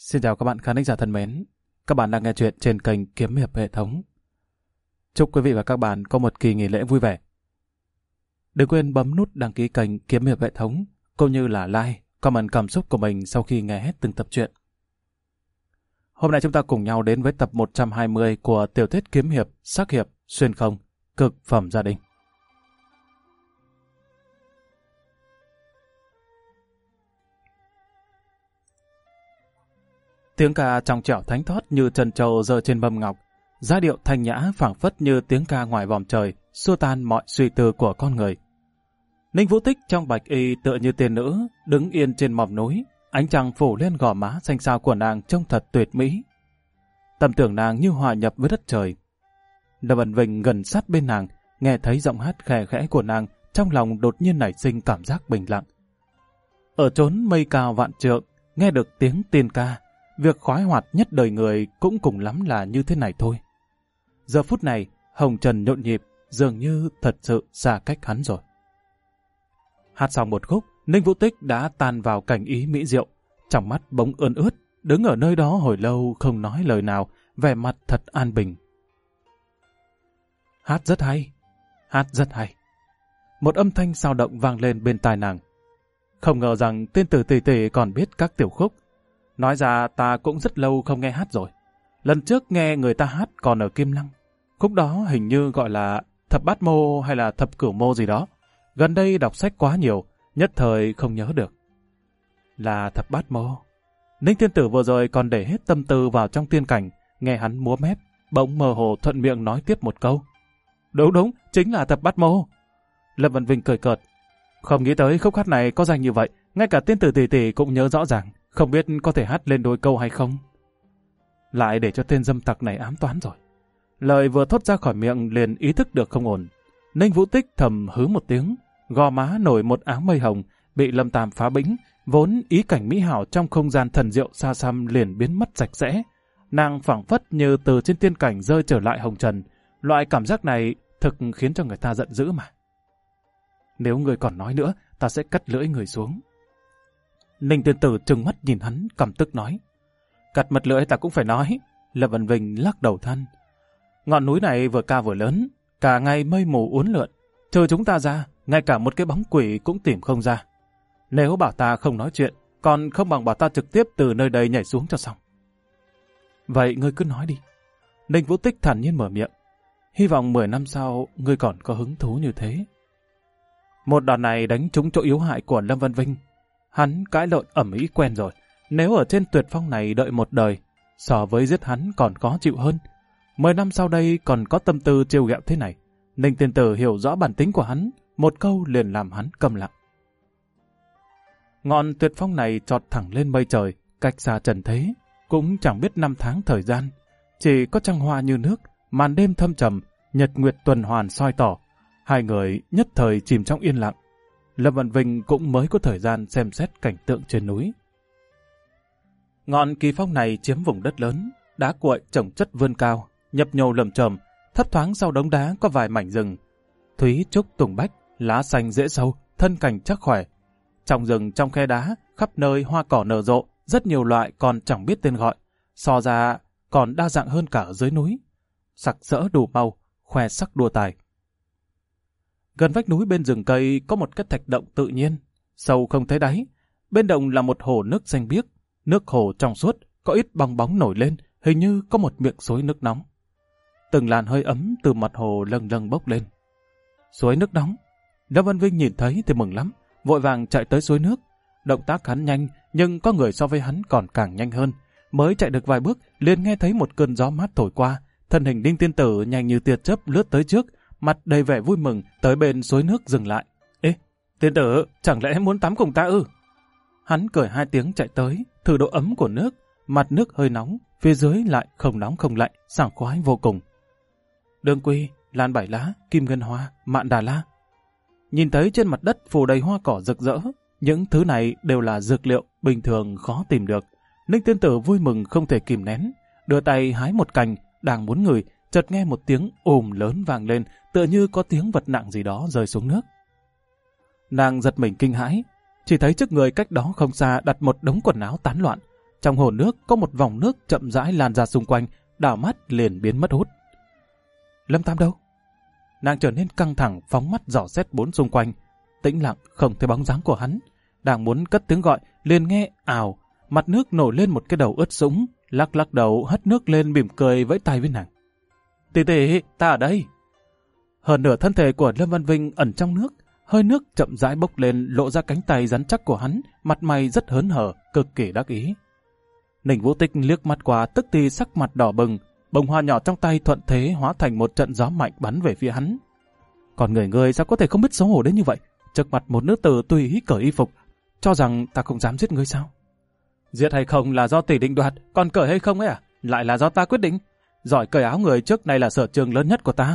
Xin chào các bạn khán giả thân mến. Các bạn đang nghe chuyện trên kênh Kiếm Hiệp Hệ Thống. Chúc quý vị và các bạn có một kỳ nghỉ lễ vui vẻ. Đừng quên bấm nút đăng ký kênh Kiếm Hiệp Hệ Thống, cũng như là like, comment cảm xúc của mình sau khi nghe hết từng tập truyện. Hôm nay chúng ta cùng nhau đến với tập 120 của tiểu thuyết kiếm hiệp, sắc hiệp, xuyên không, cực phẩm gia đình. Tiếng ca trong trẻo thánh thót như trân châu rơi trên mâm ngọc, giai điệu thanh nhã phảng phất như tiếng ca ngoài vòm trời, xua tan mọi suy tư của con người. Ninh Vũ Tích trong bạch y tựa như tiên nữ, đứng yên trên mỏm núi, ánh trăng phủ lên gò má xanh xao của nàng trông thật tuyệt mỹ. Tâm tưởng nàng như hòa nhập với đất trời. Lâm Vân Vinh gần sát bên nàng, nghe thấy giọng hát khẽ khẽ của nàng, trong lòng đột nhiên nảy sinh cảm giác bình lặng. Ở chốn mây cao vạn trượng, nghe được tiếng tiên ca, việc khoái hoạt nhất đời người cũng cùng lắm là như thế này thôi. Giờ phút này, hồng trần nhộn nhịp, dường như thật sự xa cách hắn rồi. Hát xong một khúc, Ninh Vũ Tích đã tan vào cảnh ý mỹ diệu, trong mắt bỗng ươn ướt, đứng ở nơi đó hồi lâu không nói lời nào, vẻ mặt thật an bình. Hát rất hay, hát rất hay. Một âm thanh sao động vang lên bên tai nàng. Không ngờ rằng tiên tử tỷ tỷ còn biết các tiểu khúc. Nói ra ta cũng rất lâu không nghe hát rồi. Lần trước nghe người ta hát còn ở Kim Lăng. Khúc đó hình như gọi là thập bát mô hay là thập cửu mô gì đó. Gần đây đọc sách quá nhiều, nhất thời không nhớ được. Là thập bát mô. Ninh tiên tử vừa rồi còn để hết tâm tư vào trong tiên cảnh, nghe hắn múa mép, bỗng mơ hồ thuận miệng nói tiếp một câu. Đúng, chính là thập bát mô. Lâm Vân Vinh cười cợt. Không nghĩ tới khúc hát này có danh như vậy, ngay cả tiên tử tỷ tỷ cũng nhớ rõ ràng. Không biết có thể hát lên đôi câu hay không? Lại để cho tên dâm tặc này ám toán rồi. Lời vừa thốt ra khỏi miệng liền ý thức được không ổn. Ninh Vũ Tích thầm hứ một tiếng, gò má nổi một áng mây hồng, bị Lâm Tam phá bĩnh, vốn ý cảnh mỹ hảo trong không gian thần diệu xa xăm liền biến mất sạch sẽ. Nàng phảng phất như từ trên tiên cảnh rơi trở lại hồng trần. Loại cảm giác này thực khiến cho người ta giận dữ mà. Nếu người còn nói nữa, ta sẽ cắt lưỡi người xuống. Ninh tiên tử trừng mắt nhìn hắn, căm tức nói. Cắt mật lưỡi ta cũng phải nói. Lâm Vân Vinh lắc đầu than. Ngọn núi này vừa cao vừa lớn, cả ngày mây mù uốn lượn. Trừ chúng ta ra, ngay cả một cái bóng quỷ cũng tìm không ra. Nếu bảo ta không nói chuyện, còn không bằng bảo ta trực tiếp từ nơi đây nhảy xuống cho xong. Vậy ngươi cứ nói đi. Ninh Vũ Tích thản nhiên mở miệng. Hy vọng 10 năm sau, ngươi còn có hứng thú như thế. Một đòn này đánh trúng chỗ yếu hại của Lâm Vân Vinh. Hắn cãi lộn ẩm ý quen rồi. Nếu ở trên tuyệt phong này đợi một đời, so với giết hắn còn khó chịu hơn. 10 năm sau đây còn có tâm tư trêu ghẹo thế này. Ninh tiên tử hiểu rõ bản tính của hắn, một câu liền làm hắn câm lặng. Ngọn tuyệt phong này chọt thẳng lên mây trời, cách xa trần thế, cũng chẳng biết năm tháng thời gian. Chỉ có trăng hoa như nước, màn đêm thâm trầm, nhật nguyệt tuần hoàn soi tỏ. Hai người nhất thời chìm trong yên lặng. Lâm Vân Vinh cũng mới có thời gian xem xét cảnh tượng trên núi. Ngọn kỳ phong này chiếm vùng đất lớn, đá cuội trồng chất vươn cao, nhập nhô lầm chởm, thấp thoáng sau đống đá có vài mảnh rừng. Thúy trúc tùng bách, lá xanh rễ sâu, thân cảnh chắc khỏe. Trong rừng trong khe đá, khắp nơi hoa cỏ nở rộ, rất nhiều loại còn chẳng biết tên gọi. So ra còn đa dạng hơn cả ở dưới núi. Sặc sỡ đủ màu, khoe sắc đua tài. Gần vách núi bên rừng cây có một cái thạch động tự nhiên, sâu không thấy đáy. Bên động là một hồ nước xanh biếc, nước hồ trong suốt, có ít bong bóng nổi lên, hình như có một miệng suối nước nóng. Từng làn hơi ấm từ mặt hồ lâng lâng bốc lên. Suối nước nóng. Lâm Vân Vinh nhìn thấy thì mừng lắm, vội vàng chạy tới suối nước. Động tác hắn nhanh, nhưng có người so với hắn còn càng nhanh hơn. Mới chạy được vài bước, liền nghe thấy một cơn gió mát thổi qua, thân hình Đinh tiên tử nhanh như tia chớp lướt tới trước, mặt đầy vẻ vui mừng, tới bên suối nước dừng lại. Ê, tiên tử, chẳng lẽ muốn tắm cùng ta ư? Hắn cười hai tiếng chạy tới, thử độ ấm của nước, mặt nước hơi nóng, phía dưới lại không nóng không lạnh, sảng khoái vô cùng. Đường quy, lan bảy lá, kim ngân hoa, mạn đà la. Nhìn thấy trên mặt đất phủ đầy hoa cỏ rực rỡ, những thứ này đều là dược liệu bình thường khó tìm được. Ninh tiên tử vui mừng không thể kìm nén, đưa tay hái một cành, đang muốn ngửi, chợt nghe một tiếng ồm lớn vang lên, tựa như có tiếng vật nặng gì đó rơi xuống nước. Nàng giật mình kinh hãi, chỉ thấy trước người cách đó không xa đặt một đống quần áo tán loạn, Trong hồ nước có một vòng nước chậm rãi lan ra xung quanh, đảo mắt liền biến mất hút. Lâm Tam đâu? Nàng trở nên căng thẳng, phóng mắt dò xét bốn xung quanh. Tĩnh lặng, không thấy bóng dáng của hắn. Đang muốn cất tiếng gọi, liền nghe ào, mặt nước nổi lên một cái đầu ướt sũng, lắc lắc đầu hất nước lên mỉm cười vẫy tay với nàng. Tỷ tỷ, ta ở đây. Hơn nửa thân thể của Lâm Văn Vinh ẩn trong nước, hơi nước chậm rãi bốc lên lộ ra cánh tay rắn chắc của hắn, mặt mày rất hớn hở, cực kỳ đắc ý. Ninh Vũ Tích liếc mắt qua tức thì sắc mặt đỏ bừng, bông hoa nhỏ trong tay thuận thế hóa thành một trận gió mạnh bắn về phía hắn. Còn người sao có thể không biết xấu hổ đến như vậy? Trước mặt một nữ tử tùy ý cởi y phục, cho rằng ta không dám giết ngươi sao? Giết hay không là do tỷ định đoạt, còn cởi hay không ấy à? Lại là do ta quyết định. Giỏi cởi áo người trước này là sở trường lớn nhất của ta.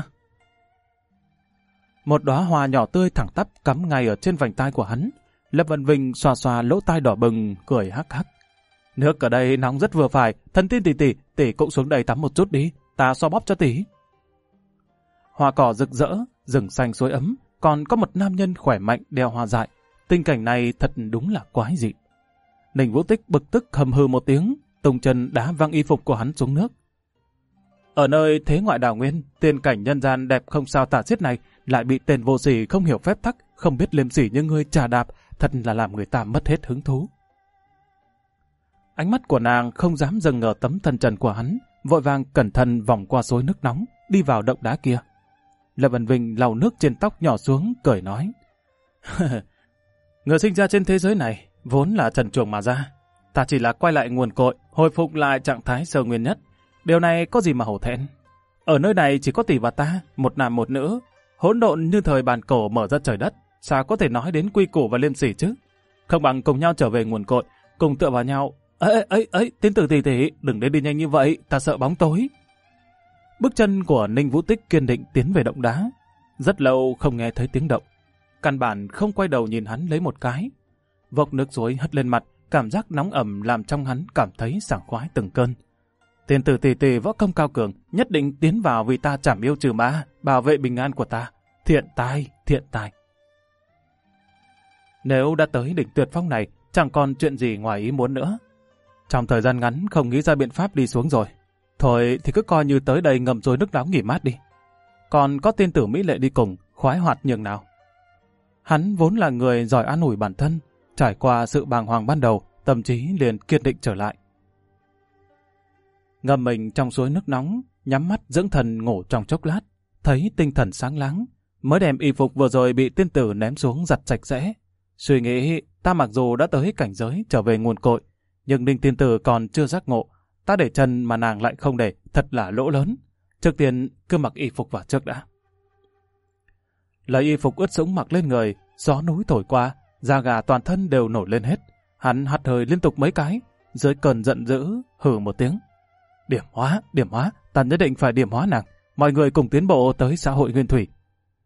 Một đóa hoa nhỏ tươi thẳng tắp cắm ngay ở trên vành tai của hắn. Lâm Văn Vinh xoa xoa lỗ tai đỏ bừng, cười hắc hắc. Nước ở đây nóng rất vừa phải, thân tin tỷ cũng xuống đây tắm một chút đi, ta xoa bóp cho tỷ. Hoa cỏ rực rỡ, rừng xanh suối ấm, còn có một nam nhân khỏe mạnh đeo hoa dại. Tình cảnh này thật đúng là quái dị. Ninh Vũ Tích bực tức hầm hừ một tiếng, tung chân đá văng y phục của hắn xuống nước. Ở nơi thế ngoại đảo nguyên, tiên cảnh nhân gian đẹp không sao tả xiết này, lại bị tên vô sỉ không hiểu phép tắc, không biết liêm sỉ như ngươi trà đạp, thật là làm người ta mất hết hứng thú. Ánh mắt của nàng không dám dừng ở tấm thân trần của hắn, vội vàng cẩn thận vòng qua suối nước nóng, đi vào động đá kia. Lâm Văn Vinh lau nước trên tóc nhỏ xuống, cười nói. Người sinh ra trên thế giới này, vốn là trần truồng mà ra. Ta chỉ là quay lại nguồn cội, hồi phục lại trạng thái sơ nguyên nhất. Điều này có gì mà hổ thẹn. Ở nơi này chỉ có tỷ và ta, một nam một nữ, hỗn độn như thời bàn cổ mở ra trời đất, sao có thể nói đến quy củ và liêm sỉ chứ? Không bằng cùng nhau trở về nguồn cội, cùng tựa vào nhau. Ấy, tiến tử tỷ, đừng đến đi nhanh như vậy, ta sợ bóng tối. Bước chân của Ninh Vũ Tích kiên định tiến về động đá. Rất lâu không nghe thấy tiếng động. Căn bản không quay đầu nhìn hắn lấy một cái. Vộc nước suối hất lên mặt, cảm giác nóng ẩm làm trong hắn cảm thấy sảng khoái từng cơn. Tiên tử tỷ võ công cao cường, nhất định tiến vào vì ta trảm yêu trừ ma, bảo vệ bình an của ta. Thiện tài. Nếu đã tới đỉnh tuyệt phong này, chẳng còn chuyện gì ngoài ý muốn nữa. Trong thời gian ngắn không nghĩ ra biện pháp đi xuống rồi. Thôi thì cứ coi như tới đây ngầm rồi nước nóng nghỉ mát đi. Còn có tiên tử mỹ lệ đi cùng, khoái hoạt nhường nào. Hắn vốn là người giỏi an ủi bản thân, trải qua sự bàng hoàng ban đầu, tâm trí liền kiên định trở lại. Ngâm mình trong suối nước nóng, nhắm mắt dưỡng thần ngủ trong chốc lát, thấy tinh thần sáng láng, mới đem y phục vừa rồi bị tiên tử ném xuống giặt sạch sẽ. Suy nghĩ, ta mặc dù đã tới cảnh giới trở về nguồn cội, nhưng Ninh tiên tử còn chưa giác ngộ, ta để chân mà nàng lại không để, thật là lỗ lớn. Trước tiên cứ mặc y phục vào trước đã. Lấy y phục ướt sũng mặc lên người, gió núi thổi qua, da gà toàn thân đều nổi lên hết. Hắn hắt hơi liên tục mấy cái, dưới cơn giận dữ, hừ một tiếng. Điểm hóa, ta nhất định phải điểm hóa nàng. Mọi người cùng tiến bộ tới xã hội nguyên thủy.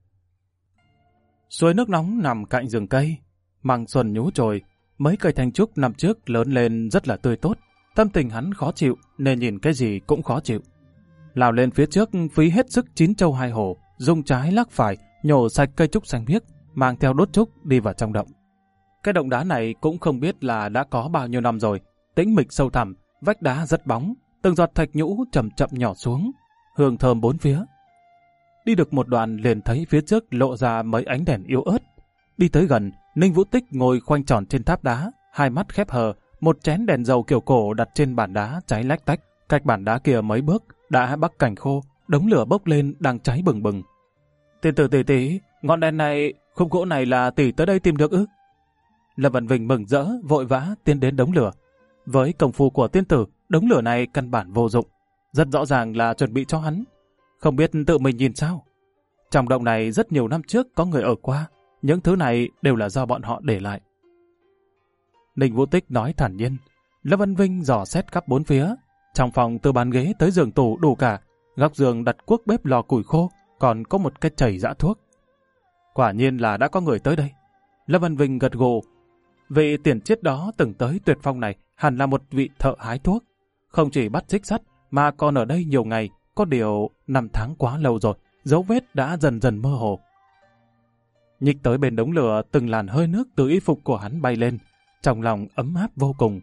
Suối nước nóng nằm cạnh rừng cây, măng xuân nhú chồi, mấy cây thanh trúc năm trước lớn lên rất là tươi tốt. Tâm tình hắn khó chịu nên nhìn cái gì cũng khó chịu. Lao lên phía trước phí hết sức chín châu hai hổ, dùng trái lắc phải, nhổ sạch cây trúc xanh biếc, mang theo đốt trúc đi vào trong động. Cái động đá này cũng không biết là đã có bao nhiêu năm rồi, tĩnh mịch sâu thẳm, vách đá rất bóng, từng giọt thạch nhũ chậm chậm nhỏ xuống, hương thơm bốn phía. Đi được một đoạn liền thấy phía trước lộ ra mấy ánh đèn yếu ớt. Đi tới gần, Ninh Vũ Tích ngồi khoanh tròn trên tháp đá, hai mắt khép hờ, một chén đèn dầu kiểu cổ đặt trên bàn đá cháy lách tách. Cách bàn đá kia mấy bước đã bắc cảnh khô, đống lửa bốc lên đang cháy bừng bừng. Tiên tử tỷ, ngọn đèn này, khung gỗ này là tỷ tới đây tìm được ư? Lâm Văn Vinh mừng rỡ, vội vã tiến đến đống lửa. Với công phu của tiên tử, đống lửa này căn bản vô dụng, rất rõ ràng là chuẩn bị cho hắn. Không biết tự mình nhìn sao? Trong động này rất nhiều năm trước có người ở qua, những thứ này đều là do bọn họ để lại. Ninh Vũ Tích nói thản nhiên. Lâm Văn Vinh dò xét khắp bốn phía. Trong phòng từ bàn ghế tới giường tủ đủ cả, góc giường đặt cuốc bếp lò củi khô, còn có một cái chày giã thuốc. Quả nhiên là đã có người tới đây. Lâm Văn Vinh gật gù. Vị tiền triết đó từng tới tuyệt phong này hẳn là một vị thợ hái thuốc. Không chỉ bắt xích sắt mà còn ở đây nhiều ngày, có điều 5 tháng quá lâu rồi, dấu vết đã dần dần mơ hồ. Nhích tới bên đống lửa, từng làn hơi nước từ y phục của hắn bay lên, trong lòng ấm áp vô cùng.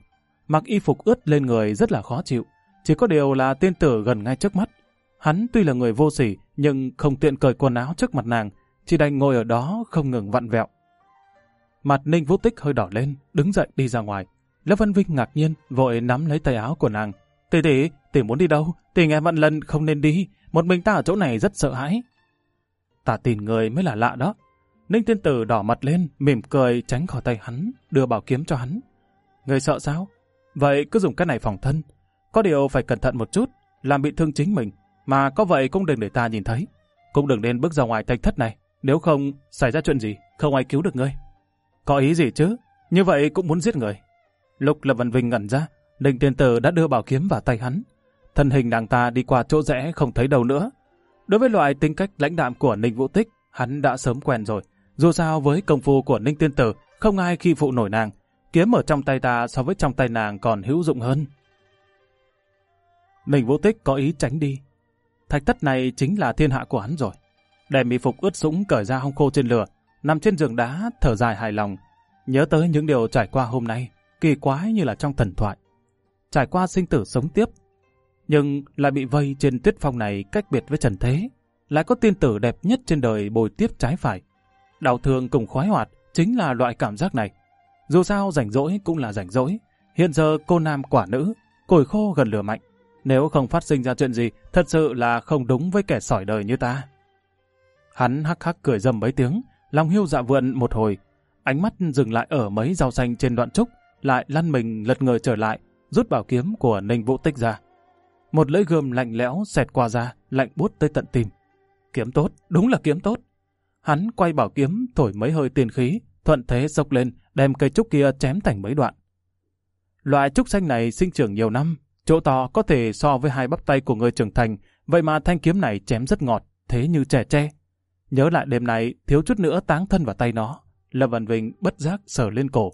Mặc y phục ướt lên người rất là khó chịu. Chỉ có điều là tiên tử gần ngay trước mắt. Hắn tuy là người vô sỉ nhưng không tiện cởi quần áo trước mặt nàng, chỉ đành ngồi ở đó không ngừng vặn vẹo. Mặt Ninh Vũ Tích hơi đỏ lên, đứng dậy đi ra ngoài. Lâm Vân Vinh ngạc nhiên, vội nắm lấy tay áo của nàng. Tỷ, tỷ muốn đi đâu? Tỷ nghe vạn lần không nên đi, một mình ta ở chỗ này rất sợ hãi. Ta tin người mới là lạ đó. Ninh tiên tử đỏ mặt lên, mỉm cười tránh khỏi tay hắn, đưa bảo kiếm cho hắn. Người sợ sao? Vậy cứ dùng cái này phòng thân. Có điều phải cẩn thận một chút, làm bị thương chính mình, mà có vậy cũng đừng để ta nhìn thấy. Cũng đừng nên bước ra ngoài thạch thất này, nếu không xảy ra chuyện gì, không ai cứu được ngươi. Có ý gì chứ? Như vậy cũng muốn giết người. Lúc Lâm Vân Vinh ngẩn ra, Ninh tiên tử đã đưa bảo kiếm vào tay hắn. Thân hình nàng ta đi qua chỗ rẽ không thấy đâu nữa. Đối với loại tính cách lãnh đạm của Ninh Vũ Tích, hắn đã sớm quen rồi. Dù sao với công phu của Ninh tiên tử, không ai khi phụ nổi nàng. Kiếm ở trong tay ta so với trong tay nàng còn hữu dụng hơn. Ninh Vũ Tích có ý tránh đi. Thạch thất này chính là thiên hạ của hắn rồi. Đem y phục ướt sũng cởi ra hong khô trên lửa, nằm trên giường đá thở dài hài lòng, nhớ tới những điều trải qua hôm nay, kỳ quái như là trong thần thoại. Trải qua sinh tử sống tiếp, nhưng lại bị vây trên tuyết phong này cách biệt với trần thế, lại có tiên tử đẹp nhất trên đời bồi tiếp trái phải. Đau thương cùng khoái hoạt chính là loại cảm giác này. Dù sao rảnh rỗi cũng là rảnh rỗi, hiện giờ cô nam quả nữ, củi khô gần lửa mạnh. Nếu không phát sinh ra chuyện gì, thật sự là không đúng với kẻ sỏi đời như ta. Hắn hắc hắc cười dâm mấy tiếng, lòng hiu dạ vượn một hồi, ánh mắt dừng lại ở mấy rau xanh trên đoạn trúc, lại lăn mình lật người trở lại, rút bảo kiếm của Ninh Vũ Tích ra. Một lưỡi gươm lạnh lẽo xẹt qua da, lạnh buốt tới tận tim. Kiếm tốt, đúng là kiếm tốt. Hắn quay bảo kiếm, thổi mấy hơi tiền khí, thuận thế xốc lên, đem cây trúc kia chém thành mấy đoạn. Loại trúc xanh này sinh trưởng nhiều năm, chỗ to có thể so với hai bắp tay của người trưởng thành, vậy mà thanh kiếm này chém rất ngọt, thế như trẻ tre. Nhớ lại đêm này, thiếu chút nữa táng thân vào tay nó, Lâm Vân Vinh bất giác sờ lên cổ.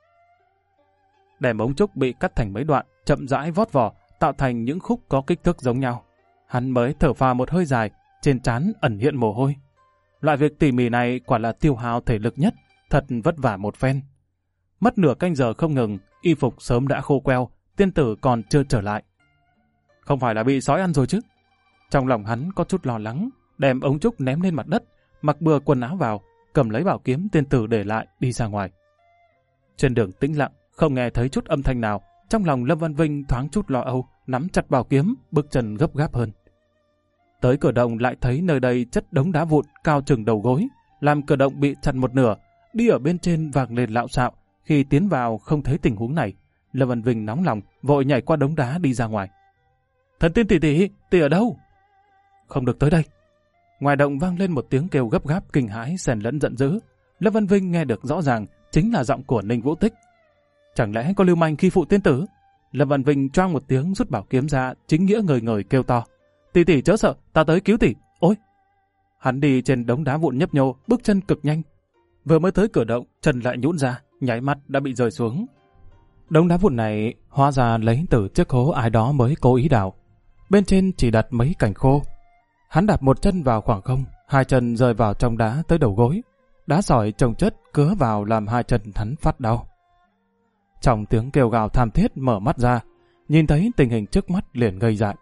Đèm ống trúc bị cắt thành mấy đoạn, chậm rãi vót vỏ, tạo thành những khúc có kích thước giống nhau. Hắn mới thở phào một hơi dài, trên trán ẩn hiện mồ hôi. Loại việc tỉ mỉ này quả là tiêu hao thể lực nhất, thật vất vả một phen. Mất nửa canh giờ không ngừng, y phục sớm đã khô queo, tiên tử còn chưa trở lại. Không phải là bị sói ăn rồi chứ? Trong lòng hắn có chút lo lắng, đem ống trúc ném lên mặt đất, mặc bừa quần áo vào, cầm lấy bảo kiếm tiên tử để lại đi ra ngoài. Trên đường tĩnh lặng, không nghe thấy chút âm thanh nào, trong lòng Lâm Văn Vinh thoáng chút lo âu, nắm chặt bảo kiếm, bước chân gấp gáp hơn. Tới cửa động lại thấy nơi đây chất đống đá vụn cao chừng đầu gối, làm cửa động bị chặn một nửa, đi ở bên trên vàng lên lạo xạo. Khi tiến vào không thấy tình huống này, Lâm Văn Vinh nóng lòng, vội nhảy qua đống đá đi ra ngoài. Thần tiên tỷ ở đâu? Không được tới đây. Ngoài động vang lên một tiếng kêu gấp gáp kinh hãi xen lẫn giận dữ. Lâm Văn Vinh nghe được rõ ràng, chính là giọng của Ninh Vũ Tích. Chẳng lẽ có lưu manh khi phụ tiên tử? Lâm Văn Vinh choang một tiếng rút bảo kiếm ra, chính nghĩa ngời ngời kêu to. Tỷ chớ sợ, ta tới cứu tỷ. Ôi! Hắn đi trên đống đá vụn nhấp nhô, bước chân cực nhanh. Vừa mới tới cửa động, chân lại nhũn ra, nháy mắt đã bị rơi xuống. Đống đá vụn này hóa ra lấy từ chiếc hố ai đó mới cố ý đào. Bên trên chỉ đặt mấy cành khô. Hắn đạp một chân vào khoảng không, hai chân rơi vào trong đá tới đầu gối. Đá sỏi chồng chất cứa vào làm hai chân hắn phát đau. Trong tiếng kêu gào thảm thiết mở mắt ra, nhìn thấy tình hình trước mắt liền ngây dại.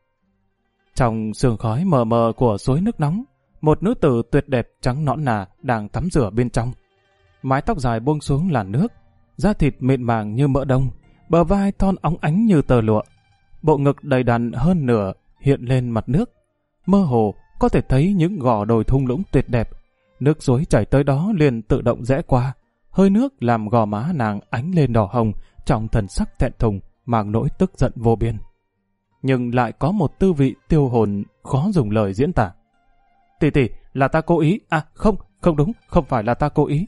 Trong sương khói mờ mờ của suối nước nóng, một nữ tử tuyệt đẹp trắng nõn nà đang tắm rửa bên trong. Mái tóc dài buông xuống làn nước, da thịt mịn màng như mỡ đông, bờ vai thon óng ánh như tơ lụa, bộ ngực đầy đặn hơn nửa hiện lên mặt nước. Mơ hồ có thể thấy những gò đồi thung lũng tuyệt đẹp, nước suối chảy tới đó liền tự động rẽ qua, hơi nước làm gò má nàng ánh lên đỏ hồng trong thần sắc thẹn thùng, mang nỗi tức giận vô biên. Nhưng lại có một tư vị tiêu hồn khó dùng lời diễn tả. Tỷ, là ta cố ý, không đúng, không phải là ta cố ý.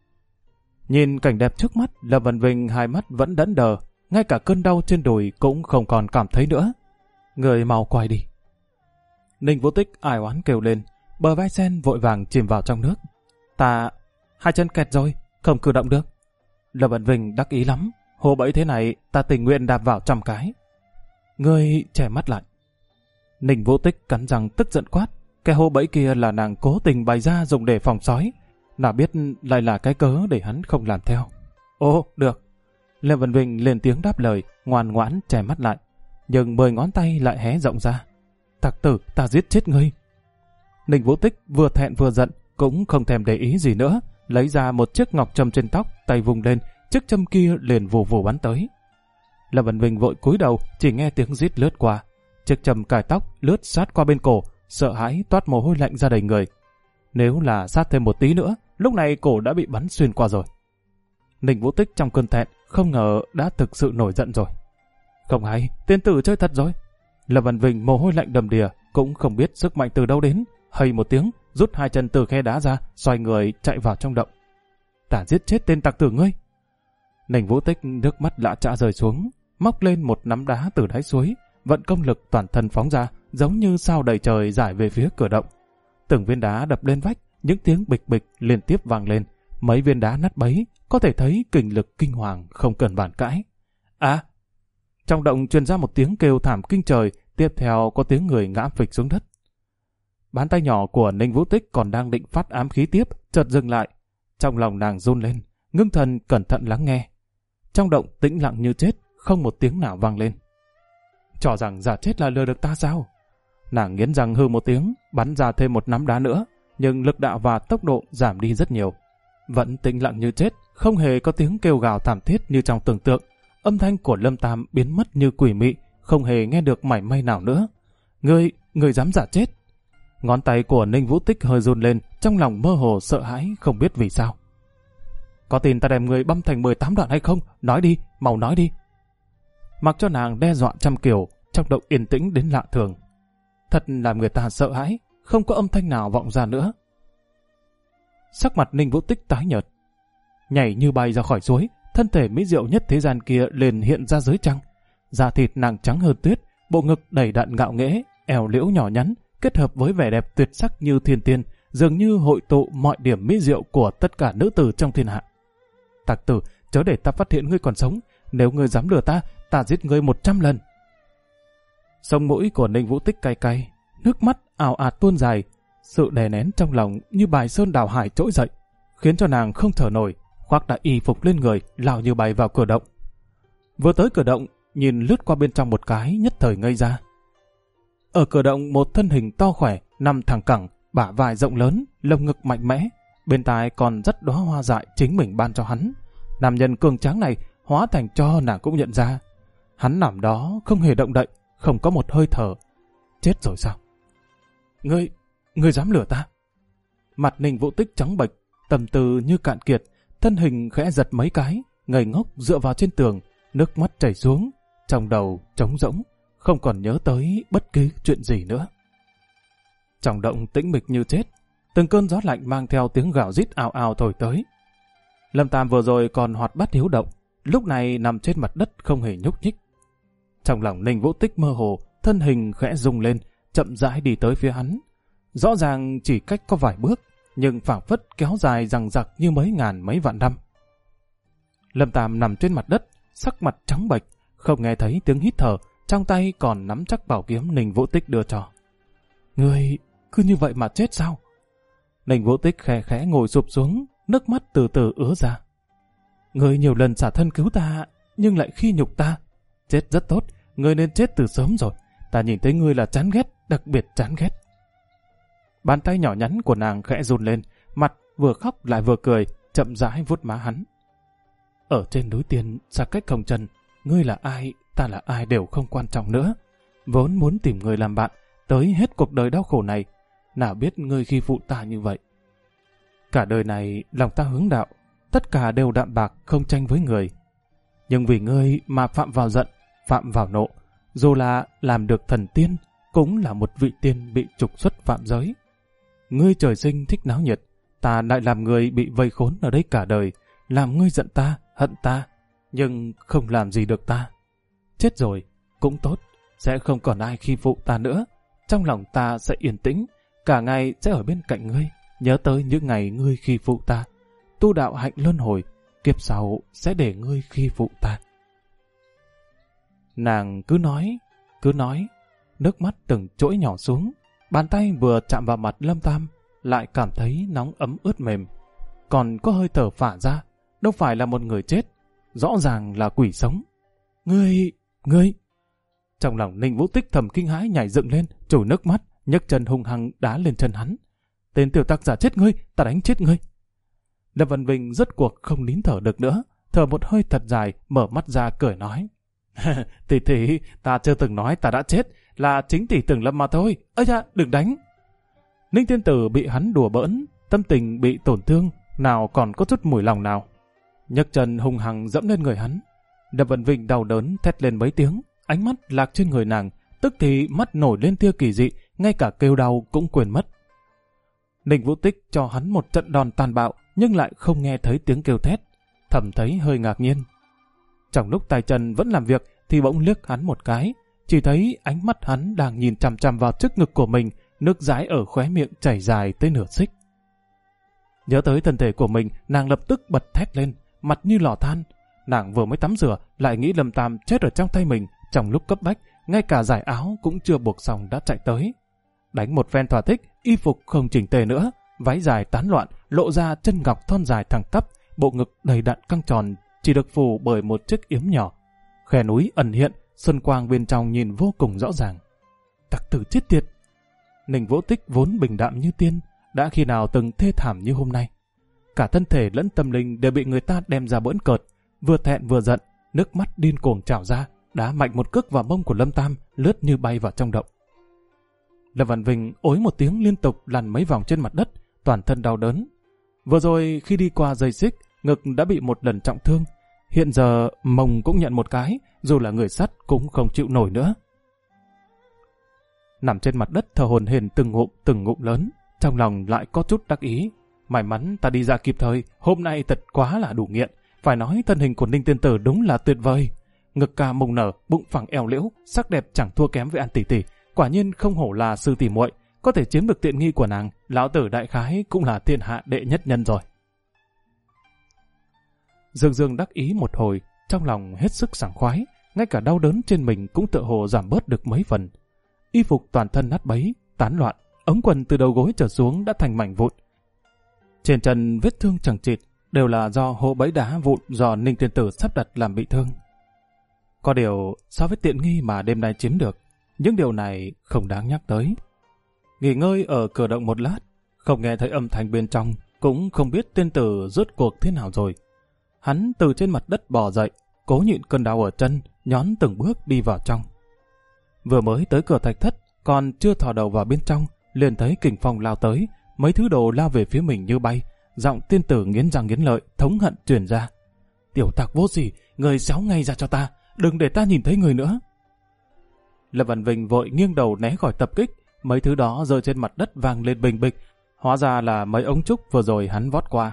Nhìn cảnh đẹp trước mắt, Lâm Văn Vinh hai mắt vẫn đẫn đờ, ngay cả cơn đau trên đùi cũng không còn cảm thấy nữa. Người mau quay đi. Ninh Vũ Tích ai oán kêu lên, bờ vai sen vội vàng chìm vào trong nước. Ta, hai chân kẹt rồi, không cử động được. Lâm Văn Vinh đắc ý lắm, hồ bẫy thế này ta tình nguyện đạp vào 100 cái. Ngươi che mắt lại. Ninh Vũ Tích cắn răng tức giận quát, cái hồ bẫy kia là nàng cố tình bày ra dùng để phòng sói, nào biết lại là cái cớ để hắn không làm theo. Ồ, được. Lê Văn Vinh lên tiếng đáp lời, ngoan ngoãn che mắt lại. Nhưng 10 ngón tay lại hé rộng ra. Tặc tử, ta giết chết ngươi. Ninh Vũ Tích vừa thẹn vừa giận, cũng không thèm để ý gì nữa, lấy ra một chiếc ngọc trâm trên tóc, tay vùng lên, chiếc châm kia liền vù vù bắn tới. Lâm Văn Vinh vội cúi đầu, chỉ nghe tiếng rít lướt qua. Chiếc châm cài tóc lướt sát qua bên cổ, sợ hãi toát mồ hôi lạnh ra đầy người. Nếu là sát thêm một tí nữa, lúc này cổ đã bị bắn xuyên qua rồi. Ninh Vũ Tích trong cơn thẹn, không ngờ đã thực sự nổi giận rồi. Không hay, tên tử chơi thật rồi. Lâm Văn Vinh mồ hôi lạnh đầm đìa, cũng không biết sức mạnh từ đâu đến, hây một tiếng, rút hai chân từ khe đá ra, xoay người chạy vào trong động. Ta giết chết tên tặc tử ngươi. Ninh Vũ Tích nước mắt lã chã rơi xuống, móc lên một nắm đá từ đáy suối, vận công lực toàn thân phóng ra, giống như sao đầy trời rải về phía cửa động. Từng viên đá đập lên vách, những tiếng bịch bịch liên tiếp vang lên, mấy viên đá nát bấy, có thể thấy kình lực kinh hoàng không cần bàn cãi. À! Trong động truyền ra một tiếng kêu thảm kinh trời, tiếp theo có tiếng người ngã phịch xuống đất. Bàn tay nhỏ của Ninh Vũ Tích còn đang định phát ám khí tiếp, chợt dừng lại. Trong lòng nàng run lên, ngưng thần cẩn thận lắng nghe. Trong động tĩnh lặng như chết, không một tiếng nào vang lên. Cho rằng giả chết là lừa được ta sao? Nàng nghiến răng hừ một tiếng, bắn ra thêm một nắm đá nữa, nhưng lực đạo và tốc độ giảm đi rất nhiều. Vẫn tĩnh lặng như chết, không hề có tiếng kêu gào thảm thiết như trong tưởng tượng. Âm thanh của Lâm Tam biến mất như quỷ mị, không hề nghe được mảy may nào nữa. Ngươi dám giả chết? Ngón tay của Ninh Vũ Tích hơi run lên, trong lòng mơ hồ sợ hãi không biết vì sao. Có tin ta đem ngươi băm thành 18 đoạn hay không? Nói đi, mau nói đi. Mặc cho nàng đe dọa trăm kiểu, trong động yên tĩnh đến lạ thường. Thật làm người ta sợ hãi, không có âm thanh nào vọng ra nữa. Sắc mặt Ninh Vũ Tích tái nhợt, nhảy như bay ra khỏi suối, thân thể mỹ diệu nhất thế gian kia liền hiện ra dưới trăng. Da thịt nàng trắng hơn tuyết, bộ ngực đầy đặn ngạo nghễ, eo liễu nhỏ nhắn, kết hợp với vẻ đẹp tuyệt sắc như thiên tiên, dường như hội tụ mọi điểm mỹ diệu của tất cả nữ tử trong thiên hạ. Tặc tử, chớ để ta phát hiện ngươi còn sống, nếu ngươi dám lừa ta, ta giết ngươi 100 lần. Sông mũi của Ninh Vũ Tích cay cay, nước mắt ào ạt tuôn dài, sự đè nén trong lòng như bài sơn đào hải trỗi dậy, khiến cho nàng không thở nổi, khoác đại y phục lên người, lao như bay vào cửa động. Vừa tới cửa động, nhìn lướt qua bên trong một cái, nhất thời ngây ra. Ở cửa động một thân hình to khỏe, nằm thẳng cẳng, bả vai rộng lớn, lồng ngực mạnh mẽ, bên tai còn rất đóa hoa dại chính mình ban cho hắn. Nam nhân cường tráng này hóa thành cho nàng cũng nhận ra. Hắn nằm đó không hề động đậy, không có một hơi thở. Chết rồi sao? Ngươi dám lừa ta? Mặt Ninh Vũ Tích trắng bệch, tâm tư như cạn kiệt, thân hình khẽ giật mấy cái, ngây ngốc dựa vào trên tường, nước mắt chảy xuống, trong đầu trống rỗng, không còn nhớ tới bất cứ chuyện gì nữa. Trong động tĩnh mịch như chết, từng cơn gió lạnh mang theo tiếng gào rít ào ào thổi tới. Lâm Tam vừa rồi còn hoạt bát hiếu động, lúc này nằm trên mặt đất không hề nhúc nhích. Trong lòng Ninh Vũ Tích mơ hồ, thân hình khẽ rung lên, chậm rãi đi tới phía hắn. Rõ ràng chỉ cách có vài bước, nhưng phảng phất kéo dài dằng dặc như mấy ngàn mấy vạn năm. Lâm Tam nằm trên mặt đất, sắc mặt trắng bệch, không nghe thấy tiếng hít thở, trong tay còn nắm chắc bảo kiếm Ninh Vũ Tích đưa cho. Ngươi cứ như vậy mà chết sao? Ninh Vũ Tích khẽ khẽ ngồi sụp xuống, nước mắt từ từ ứa ra. Ngươi nhiều lần xả thân cứu ta, nhưng lại khi nhục ta. Chết rất tốt, ngươi nên chết từ sớm rồi. Ta nhìn thấy ngươi là chán ghét, đặc biệt chán ghét. Bàn tay nhỏ nhắn của nàng khẽ run lên, mặt vừa khóc lại vừa cười, chậm rãi vuốt má hắn. Ở trên núi Tiên, xa cách Hồng Trần, ngươi là ai, ta là ai đều không quan trọng nữa. Vốn muốn tìm người làm bạn, tới hết cuộc đời đau khổ này, nào biết ngươi khi phụ ta như vậy. Cả đời này, lòng ta hướng đạo, tất cả đều đạm bạc không tranh với người. Nhưng vì ngươi mà phạm vào giận, phạm vào nộ, dù là làm được thần tiên, cũng là một vị tiên bị trục xuất phạm giới. Ngươi trời sinh thích náo nhiệt, ta lại làm người bị vây khốn ở đây cả đời, làm ngươi giận ta, hận ta, nhưng không làm gì được ta. Chết rồi, cũng tốt, sẽ không còn ai khi phụ ta nữa. Trong lòng ta sẽ yên tĩnh, cả ngày sẽ ở bên cạnh ngươi, nhớ tới những ngày ngươi khi phụ ta. Tu đạo hạnh luân hồi, kiếp sau sẽ để ngươi khi phụ ta. Nàng cứ nói, nước mắt từng chuỗi nhỏ xuống, bàn tay vừa chạm vào mặt Lâm Tam, lại cảm thấy nóng ấm ướt mềm. Còn có hơi thở phả ra, đâu phải là một người chết. rõ ràng là quỷ sống. Ngươi... Trong lòng Ninh Vũ Tích thầm kinh hãi nhảy dựng lên, trồi nước mắt, nhấc chân hung hăng đá lên chân hắn. Tên tiểu tặc giả chết ngươi, ta đánh chết ngươi. Lâm Văn Vinh rốt cuộc không nín thở được nữa, thở một hơi thật dài, mở mắt ra cười nói. Tỷ, ta chưa từng nói ta đã chết, là chính tỷ tưởng lầm mà thôi. Ây da, đừng đánh. Ninh Tiên Tử bị hắn đùa bỡn, tâm tình bị tổn thương, nào còn có chút mùi lòng nào. Nhấc chân hung hăng dẫm lên người hắn. Lâm Văn Vinh đau đớn thét lên mấy tiếng, ánh mắt lạc trên người nàng, tức thì mắt nổi lên tia kỳ dị, ngay cả kêu đau cũng quên mất. Ninh Vũ Tích cho hắn một trận đòn tàn bạo, nhưng lại không nghe thấy tiếng kêu thét, thầm thấy hơi ngạc nhiên. Trong lúc tay chân vẫn làm việc thì bỗng liếc hắn một cái, chỉ thấy ánh mắt hắn đang nhìn chằm chằm vào trước ngực của mình, nước dãi ở khóe miệng chảy dài tới nửa xích. Nhớ tới thân thể của mình, nàng lập tức bật thét lên, mặt như lò than. Nàng vừa mới tắm rửa, lại nghĩ Lâm Tam chết ở trong tay mình, trong lúc cấp bách, ngay cả giải áo cũng chưa buộc xong đã chạy tới. Đánh một phen thỏa thích, y phục không chỉnh tề nữa, váy dài tán loạn, lộ ra chân ngọc thon dài thẳng tắp, bộ ngực đầy đặn căng tròn, chỉ được phủ bởi một chiếc yếm nhỏ. Khe núi ẩn hiện, xuân quang bên trong nhìn vô cùng rõ ràng. Tặc tử chết tiệt! Ninh Vũ Tích vốn bình đạm như tiên, đã khi nào từng thê thảm như hôm nay. Cả thân thể lẫn tâm linh đều bị người ta đem ra bỡn cợt, vừa thẹn vừa giận, nước mắt điên cuồng trào ra, đá mạnh một cước vào mông của Lâm Tam, lướt như bay vào trong động. Lâm Văn Vinh ối một tiếng liên tục lăn mấy vòng trên mặt đất, toàn thân đau đớn. Vừa rồi khi đi qua dây xích, ngực đã bị một lần trọng thương, hiện giờ mông cũng nhận một cái, dù là người sắt cũng không chịu nổi nữa. Nằm trên mặt đất thở hổn hển từng ngụm lớn, trong lòng lại có chút đắc ý. May mắn ta đi ra kịp thời, hôm nay thật quá là đủ nghiện. Phải nói thân hình của Ninh Tiên Tử đúng là tuyệt vời. Ngực ca mông nở, bụng phẳng eo liễu, sắc đẹp chẳng thua kém với An tỷ tỷ. Quả nhiên không hổ là sư tỷ muội, có thể chiếm được tiện nghi của nàng, lão tử đại khái cũng là thiên hạ đệ nhất nhân rồi. Dương đắc ý một hồi, trong lòng hết sức sảng khoái, ngay cả đau đớn trên mình cũng tựa hồ giảm bớt được mấy phần. Y phục toàn thân nát bấy, tán loạn, ống quần từ đầu gối trở xuống đã thành mảnh vụn. Trên chân vết thương chằng chịt đều là do hố bẫy đá vụn do Ninh Tiên Tử sắp đặt làm bị thương. Có điều so với tiện nghi mà đêm nay chiếm được, những điều này không đáng nhắc tới. Nghỉ ngơi ở cửa động một lát, không nghe thấy âm thanh bên trong, cũng không biết Tiên Tử rốt cuộc thế nào rồi. Hắn từ trên mặt đất bò dậy, cố nhịn cơn đau ở chân, nhón từng bước đi vào trong. Vừa mới tới cửa thạch thất, còn chưa thò đầu vào bên trong, liền thấy kình phong lao tới, mấy thứ đồ lao về phía mình như bay. Giọng Tiên Tử nghiến răng nghiến lợi, thống hận truyền ra. Tiểu tặc vô sỉ, người xéo ngay ra cho ta, đừng để ta nhìn thấy người nữa. Lâm Văn Vinh vội nghiêng đầu né khỏi tập kích, mấy thứ đó rơi trên mặt đất vang lên bình bịch, hóa ra là mấy ống trúc vừa rồi hắn vót qua.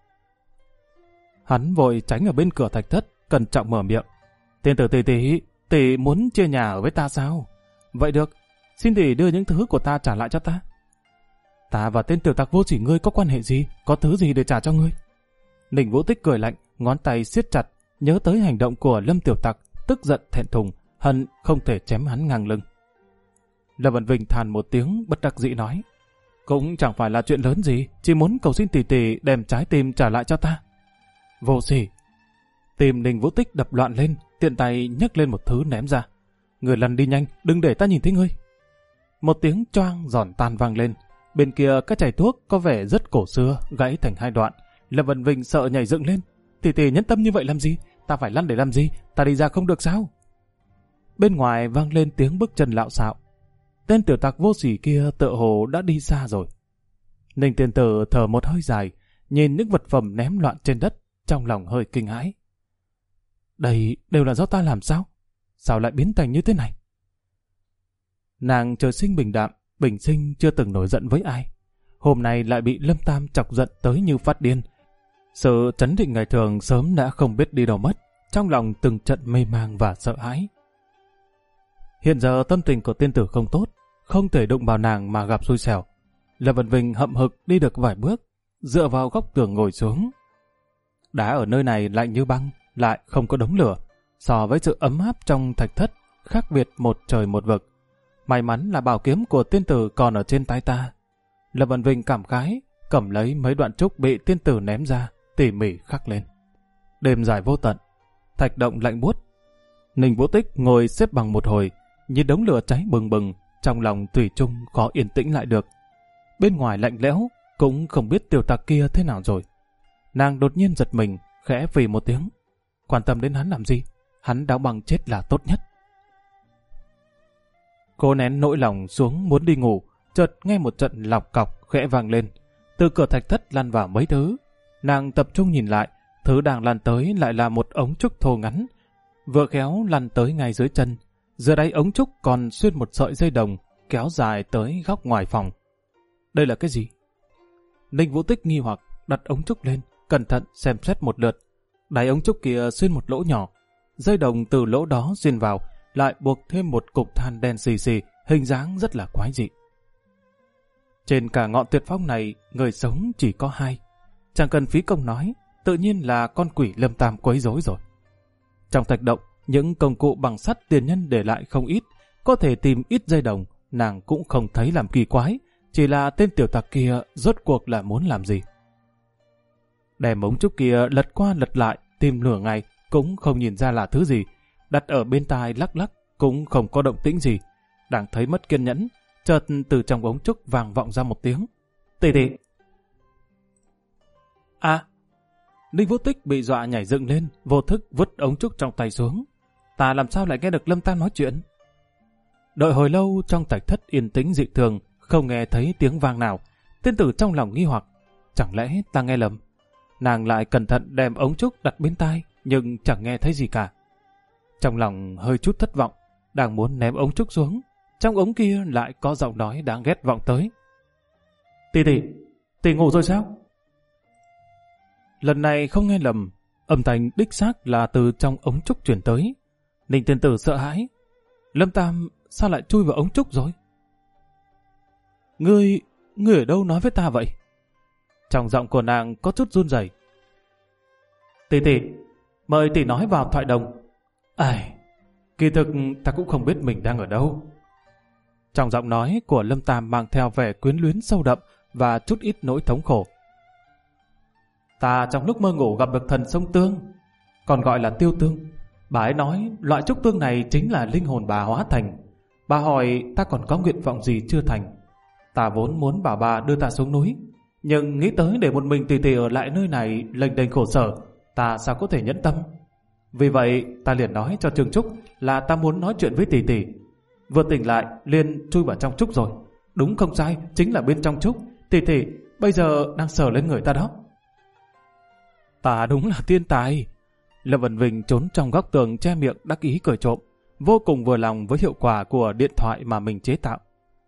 Hắn vội tránh ở bên cửa thạch thất, cẩn trọng mở miệng. Tiên Tử tỷ muốn chia nhà ở với ta sao? Vậy được, xin tỷ đưa những thứ của ta trả lại cho ta. Ta và tên tiểu tặc vô sỉ ngươi có quan hệ gì, có thứ gì để trả cho ngươi? Ninh Vũ Tích cười lạnh, ngón tay siết chặt, nhớ tới hành động của Lâm tiểu tặc, tức giận thẹn thùng, hận không thể chém hắn ngang lưng. Lâm Văn Vinh than một tiếng bất đắc dĩ nói, cũng chẳng phải là chuyện lớn gì, chỉ muốn cầu xin tỷ đem trái tim trả lại cho ta. Vô sỉ! Tim Ninh Vũ Tích đập loạn lên, tiện tay nhấc lên một thứ ném ra. Người lăn đi nhanh, đừng để ta nhìn thấy ngươi. Một tiếng choang giòn tan vang lên. Bên kia cái chai thuốc có vẻ rất cổ xưa, gãy thành hai đoạn. Lâm Văn Vinh sợ nhảy dựng lên. Tỷ nhẫn tâm như vậy làm gì? Ta phải lăn để làm gì? Ta đi ra không được sao? Bên ngoài vang lên tiếng bước chân lạo xạo. Tên tiểu tặc vô sỉ kia tựa hồ đã đi xa rồi. Ninh Tiên Tử thở một hơi dài, nhìn những vật phẩm ném loạn trên đất, trong lòng hơi kinh hãi. Đây đều là do ta làm sao? Sao lại biến thành như thế này? Nàng trời sinh bình đạm, bình sinh chưa từng nổi giận với ai. Hôm nay lại bị Lâm Tam chọc giận tới như phát điên. Sự trấn định ngày thường sớm đã không biết đi đâu mất, trong lòng từng trận mê mang và sợ hãi. Hiện giờ tâm tình của tiên tử không tốt, không thể đụng vào nàng mà gặp xui xẻo. Lâm Văn Vinh hậm hực đi được vài bước, dựa vào góc tường ngồi xuống. Đá ở nơi này lạnh như băng, lại không có đống lửa, so với sự ấm áp trong thạch thất, khác biệt một trời một vực. May mắn là bảo kiếm của tiên tử còn ở trên tay ta. Lâm Văn Vinh cảm khái, cầm lấy mấy đoạn trúc bị tiên tử ném ra, tỉ mỉ khắc lên. Đêm dài vô tận, thạch động lạnh buốt. Ninh Vũ Tích ngồi xếp bằng một hồi, nhìn đống lửa cháy bừng bừng, trong lòng thủy chung khó yên tĩnh lại được. Bên ngoài lạnh lẽo, cũng không biết tiểu tặc kia thế nào rồi. Nàng đột nhiên giật mình, khẽ phì một tiếng. Quan tâm đến hắn làm gì? Hắn đáo bằng chết là tốt nhất. Cô nén nỗi lòng xuống muốn đi ngủ, chợt nghe một trận lọc cọc khẽ vang lên. Từ cửa thạch thất lăn vào mấy thứ. Nàng tập trung nhìn lại, thứ đang lăn tới lại là một ống trúc thô ngắn, vừa khéo lăn tới ngay dưới chân. Giờ đáy ống trúc còn xuyên một sợi dây đồng kéo dài tới góc ngoài phòng. Đây là cái gì? Ninh Vũ Tích nghi hoặc đặt ống trúc lên, cẩn thận xem xét một lượt. Đáy ống trúc kia xuyên một lỗ nhỏ, dây đồng từ lỗ đó xuyên vào, lại buộc thêm một cục than đen xì xì, hình dáng rất là quái dị. Trên cả ngọn tuyệt phong này, người sống chỉ có hai. Chẳng cần phí công nói, tự nhiên là con quỷ Lâm Tam quấy rối rồi. Trong thạch động, những công cụ bằng sắt tiền nhân để lại không ít, có thể tìm ít dây đồng, nàng cũng không thấy làm kỳ quái, chỉ là tên tiểu tặc kia rốt cuộc là muốn làm gì. Đem ống trúc kia lật qua lật lại, tìm nửa ngày, cũng không nhìn ra là thứ gì, đặt ở bên tai lắc lắc, cũng không có động tĩnh gì. Đang thấy mất kiên nhẫn, chợt từ trong ống trúc vang vọng ra một tiếng. Tỷ tỷ. À! Ninh Vũ Tích bị dọa nhảy dựng lên, vô thức vứt ống trúc trong tay xuống. Ta làm sao lại nghe được Lâm Tam nói chuyện? Đợi hồi lâu trong thạch thất yên tĩnh dị thường, không nghe thấy tiếng vang nào. Tiên tử trong lòng nghi hoặc, chẳng lẽ ta nghe lầm? Nàng lại cẩn thận đem ống trúc đặt bên tai, nhưng chẳng nghe thấy gì cả. Trong lòng hơi chút thất vọng, đang muốn ném ống trúc xuống, trong ống kia lại có giọng nói đáng ghét vọng tới. Tỷ tỷ, tỷ ngủ rồi sao? Lần này không nghe lầm, âm thanh đích xác là từ trong ống trúc truyền tới. Ninh tiên tử sợ hãi. Lâm Tam sao lại chui vào ống trúc rồi? Ngươi ở đâu nói với ta vậy? Trong giọng của nàng có chút run rẩy. Tỷ tỷ, mời tỷ nói vào thoại đồng. Ai, kỳ thực ta cũng không biết mình đang ở đâu. Trong giọng nói của Lâm Tam mang theo vẻ quyến luyến sâu đậm và chút ít nỗi thống khổ. Ta trong lúc mơ ngủ gặp được thần sông Tương, còn gọi là Tiêu Tương. Bà ấy nói loại trúc tương này chính là linh hồn bà hóa thành. Bà hỏi ta còn có nguyện vọng gì chưa thành. Ta vốn muốn bảo bà đưa ta xuống núi, nhưng nghĩ tới để một mình tỷ tỷ ở lại nơi này lênh đênh khổ sở, ta sao có thể nhẫn tâm. Vì vậy ta liền nói cho Trương Trúc là ta muốn nói chuyện với tỷ tỷ. Vừa tỉnh lại liền chui vào trong trúc rồi. Đúng không sai, chính là bên trong trúc. Tỷ tỷ bây giờ đang sờ lên người ta đó. Ta đúng là thiên tài. Lâm Vân Vinh trốn trong góc tường che miệng đắc ý cười trộm, vô cùng vừa lòng với hiệu quả của điện thoại mà mình chế tạo.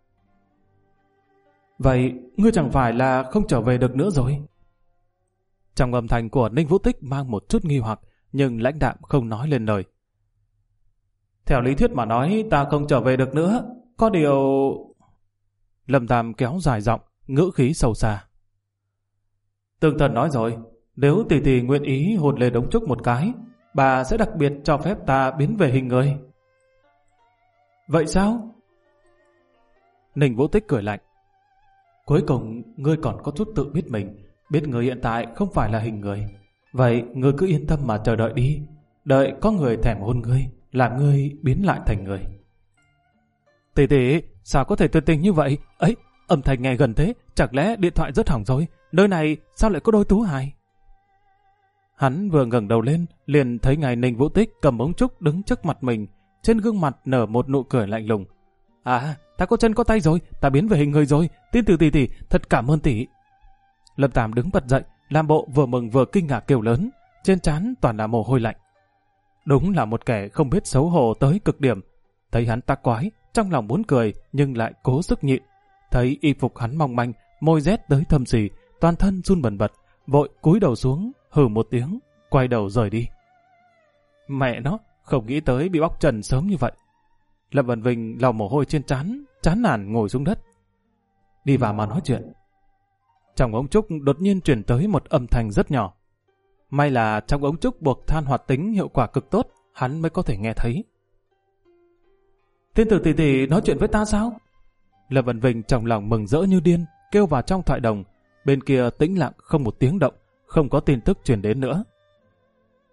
Vậy ngươi chẳng phải là không trở về được nữa rồi? Trong âm thanh của Ninh Vũ Tích mang một chút nghi hoặc, nhưng lãnh đạm không nói lên lời. Theo lý thuyết mà nói ta không trở về được nữa, có điều... Lâm Tam kéo dài giọng, ngữ khí sâu xa. Tương Thần nói rồi, nếu tỷ tỷ nguyện ý hôn lên đống trúc một cái, bà sẽ đặc biệt cho phép ta biến về hình người. Vậy sao? Ninh Vũ Tích cười lạnh. Cuối cùng ngươi còn có chút tự biết mình, biết ngươi hiện tại không phải là hình người. Vậy ngươi cứ yên tâm mà chờ đợi đi, đợi có người thèm hôn ngươi, làm ngươi biến lại thành người. Tỷ tỷ, sao có thể tuyệt tình như vậy? Ấy, âm thanh nghe gần thế, chẳng lẽ điện thoại rớt hỏng rồi? Nơi này sao lại có đôi tú hài? Hắn vừa ngẩng đầu lên, liền thấy ngài Ninh Vũ Tích cầm ống trúc đứng trước mặt mình, trên gương mặt nở một nụ cười lạnh lùng. À, ta có chân có tay rồi, ta biến về hình người rồi, tiên tử tỷ tỷ, thật cảm ơn tỷ. Lâm Tam đứng bật dậy, làm bộ vừa mừng vừa kinh ngạc kêu lớn, trên trán toàn là mồ hôi lạnh. Đúng là một kẻ không biết xấu hổ tới cực điểm. Thấy hắn ta quái, trong lòng muốn cười nhưng lại cố sức nhịn. Thấy y phục hắn mong manh, môi rét tới thâm xì, toàn thân run bần bật, vội cúi đầu xuống, hừ một tiếng, quay đầu rời đi. Mẹ nó, không nghĩ tới bị bóc trần sớm như vậy. Lâm Vân Vinh lau mồ hôi trên trán, chán nản ngồi xuống đất. Đi vào mà nói chuyện. Trong ống trúc đột nhiên truyền tới một âm thanh rất nhỏ. May là trong ống trúc buộc than hoạt tính hiệu quả cực tốt, hắn mới có thể nghe thấy. Tiên tử tỷ tỷ nói chuyện với ta sao? Lâm Vân Vinh trong lòng mừng rỡ như điên, kêu vào trong thoại đồng. Bên kia tĩnh lặng không một tiếng động, không có tin tức truyền đến nữa.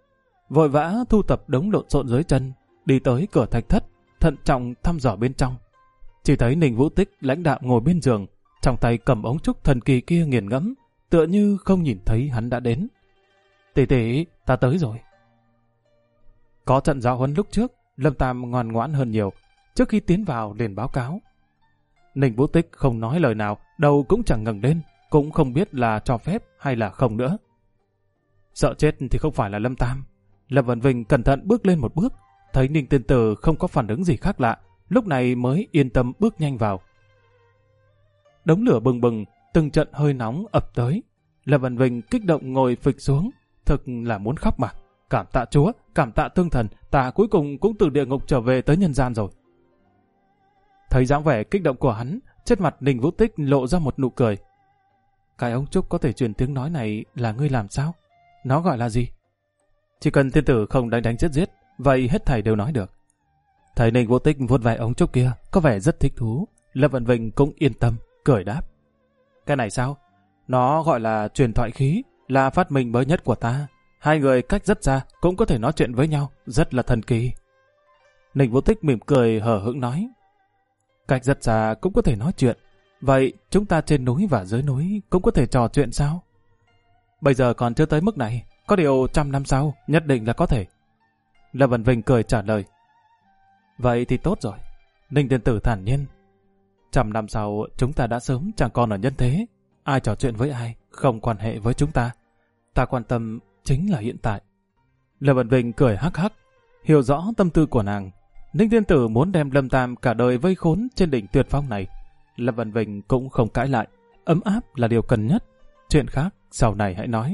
vội vã thu tập đống lộn xộn dưới chân, đi tới cửa thạch thất, thận trọng thăm dò bên trong. Chỉ thấy Ninh Vũ Tích lãnh đạm ngồi bên giường, trong tay cầm ống trúc thần kỳ kia nghiền ngẫm, tựa như không nhìn thấy hắn đã đến. Tỷ tỷ, ta tới rồi. Có trận giáo huấn lúc trước, Lâm Tam ngoan ngoãn hơn nhiều, trước khi tiến vào liền báo cáo. Ninh Vũ Tích không nói lời nào, đầu cũng chẳng ngẩng lên, cũng không biết là cho phép hay là không nữa. Sợ chết thì không phải là Lâm Tam. Lâm Vân Vinh cẩn thận bước lên một bước, thấy Ninh Tiên Tử không có phản ứng gì khác lạ, lúc này mới yên tâm bước nhanh vào. Đống lửa bừng bừng, từng trận hơi nóng ập tới. Lâm Vân Vinh kích động ngồi phịch xuống, thực là muốn khóc mà. Cảm tạ Chúa, cảm tạ Tương Thần, ta cuối cùng cũng từ địa ngục trở về tới nhân gian rồi. Thấy dáng vẻ kích động của hắn, trên mặt Ninh Vũ Tích lộ ra một nụ cười. Cái ống trúc có thể truyền tiếng nói này là ngươi làm sao? Nó gọi là gì? Chỉ cần tiên tử không đánh giết, vậy hết thảy đều nói được. Thấy Ninh Vũ Tích vuốt vai ống trúc kia, có vẻ rất thích thú. Lâm Vân Vinh cũng yên tâm, cười đáp. Cái này sao? Nó gọi là truyền thoại khí, là phát minh mới nhất của ta. Hai người cách rất xa cũng có thể nói chuyện với nhau, rất là thần kỳ. Ninh Vũ Tích mỉm cười hờ hững nói. Cách rất xa cũng có thể nói chuyện, vậy chúng ta trên núi và dưới núi cũng có thể trò chuyện sao? Bây giờ còn chưa tới mức này, có điều 100 năm sau nhất định là có thể. Lâm Vân Vinh cười trả lời. Vậy thì tốt rồi. Ninh Tiên Tử thản nhiên. 100 năm sau chúng ta đã sớm chẳng còn ở nhân thế. Ai trò chuyện với ai không quan hệ với chúng ta. Ta quan tâm chính là hiện tại. Lâm Vân Vinh cười hắc hắc, hiểu rõ tâm tư của nàng. Ninh Tiên Tử muốn đem Lâm Tam cả đời vây khốn trên đỉnh tuyệt phong này. Lâm Vân Vinh cũng không cãi lại. Ấm áp là điều cần nhất. Chuyện khác sau này hãy nói.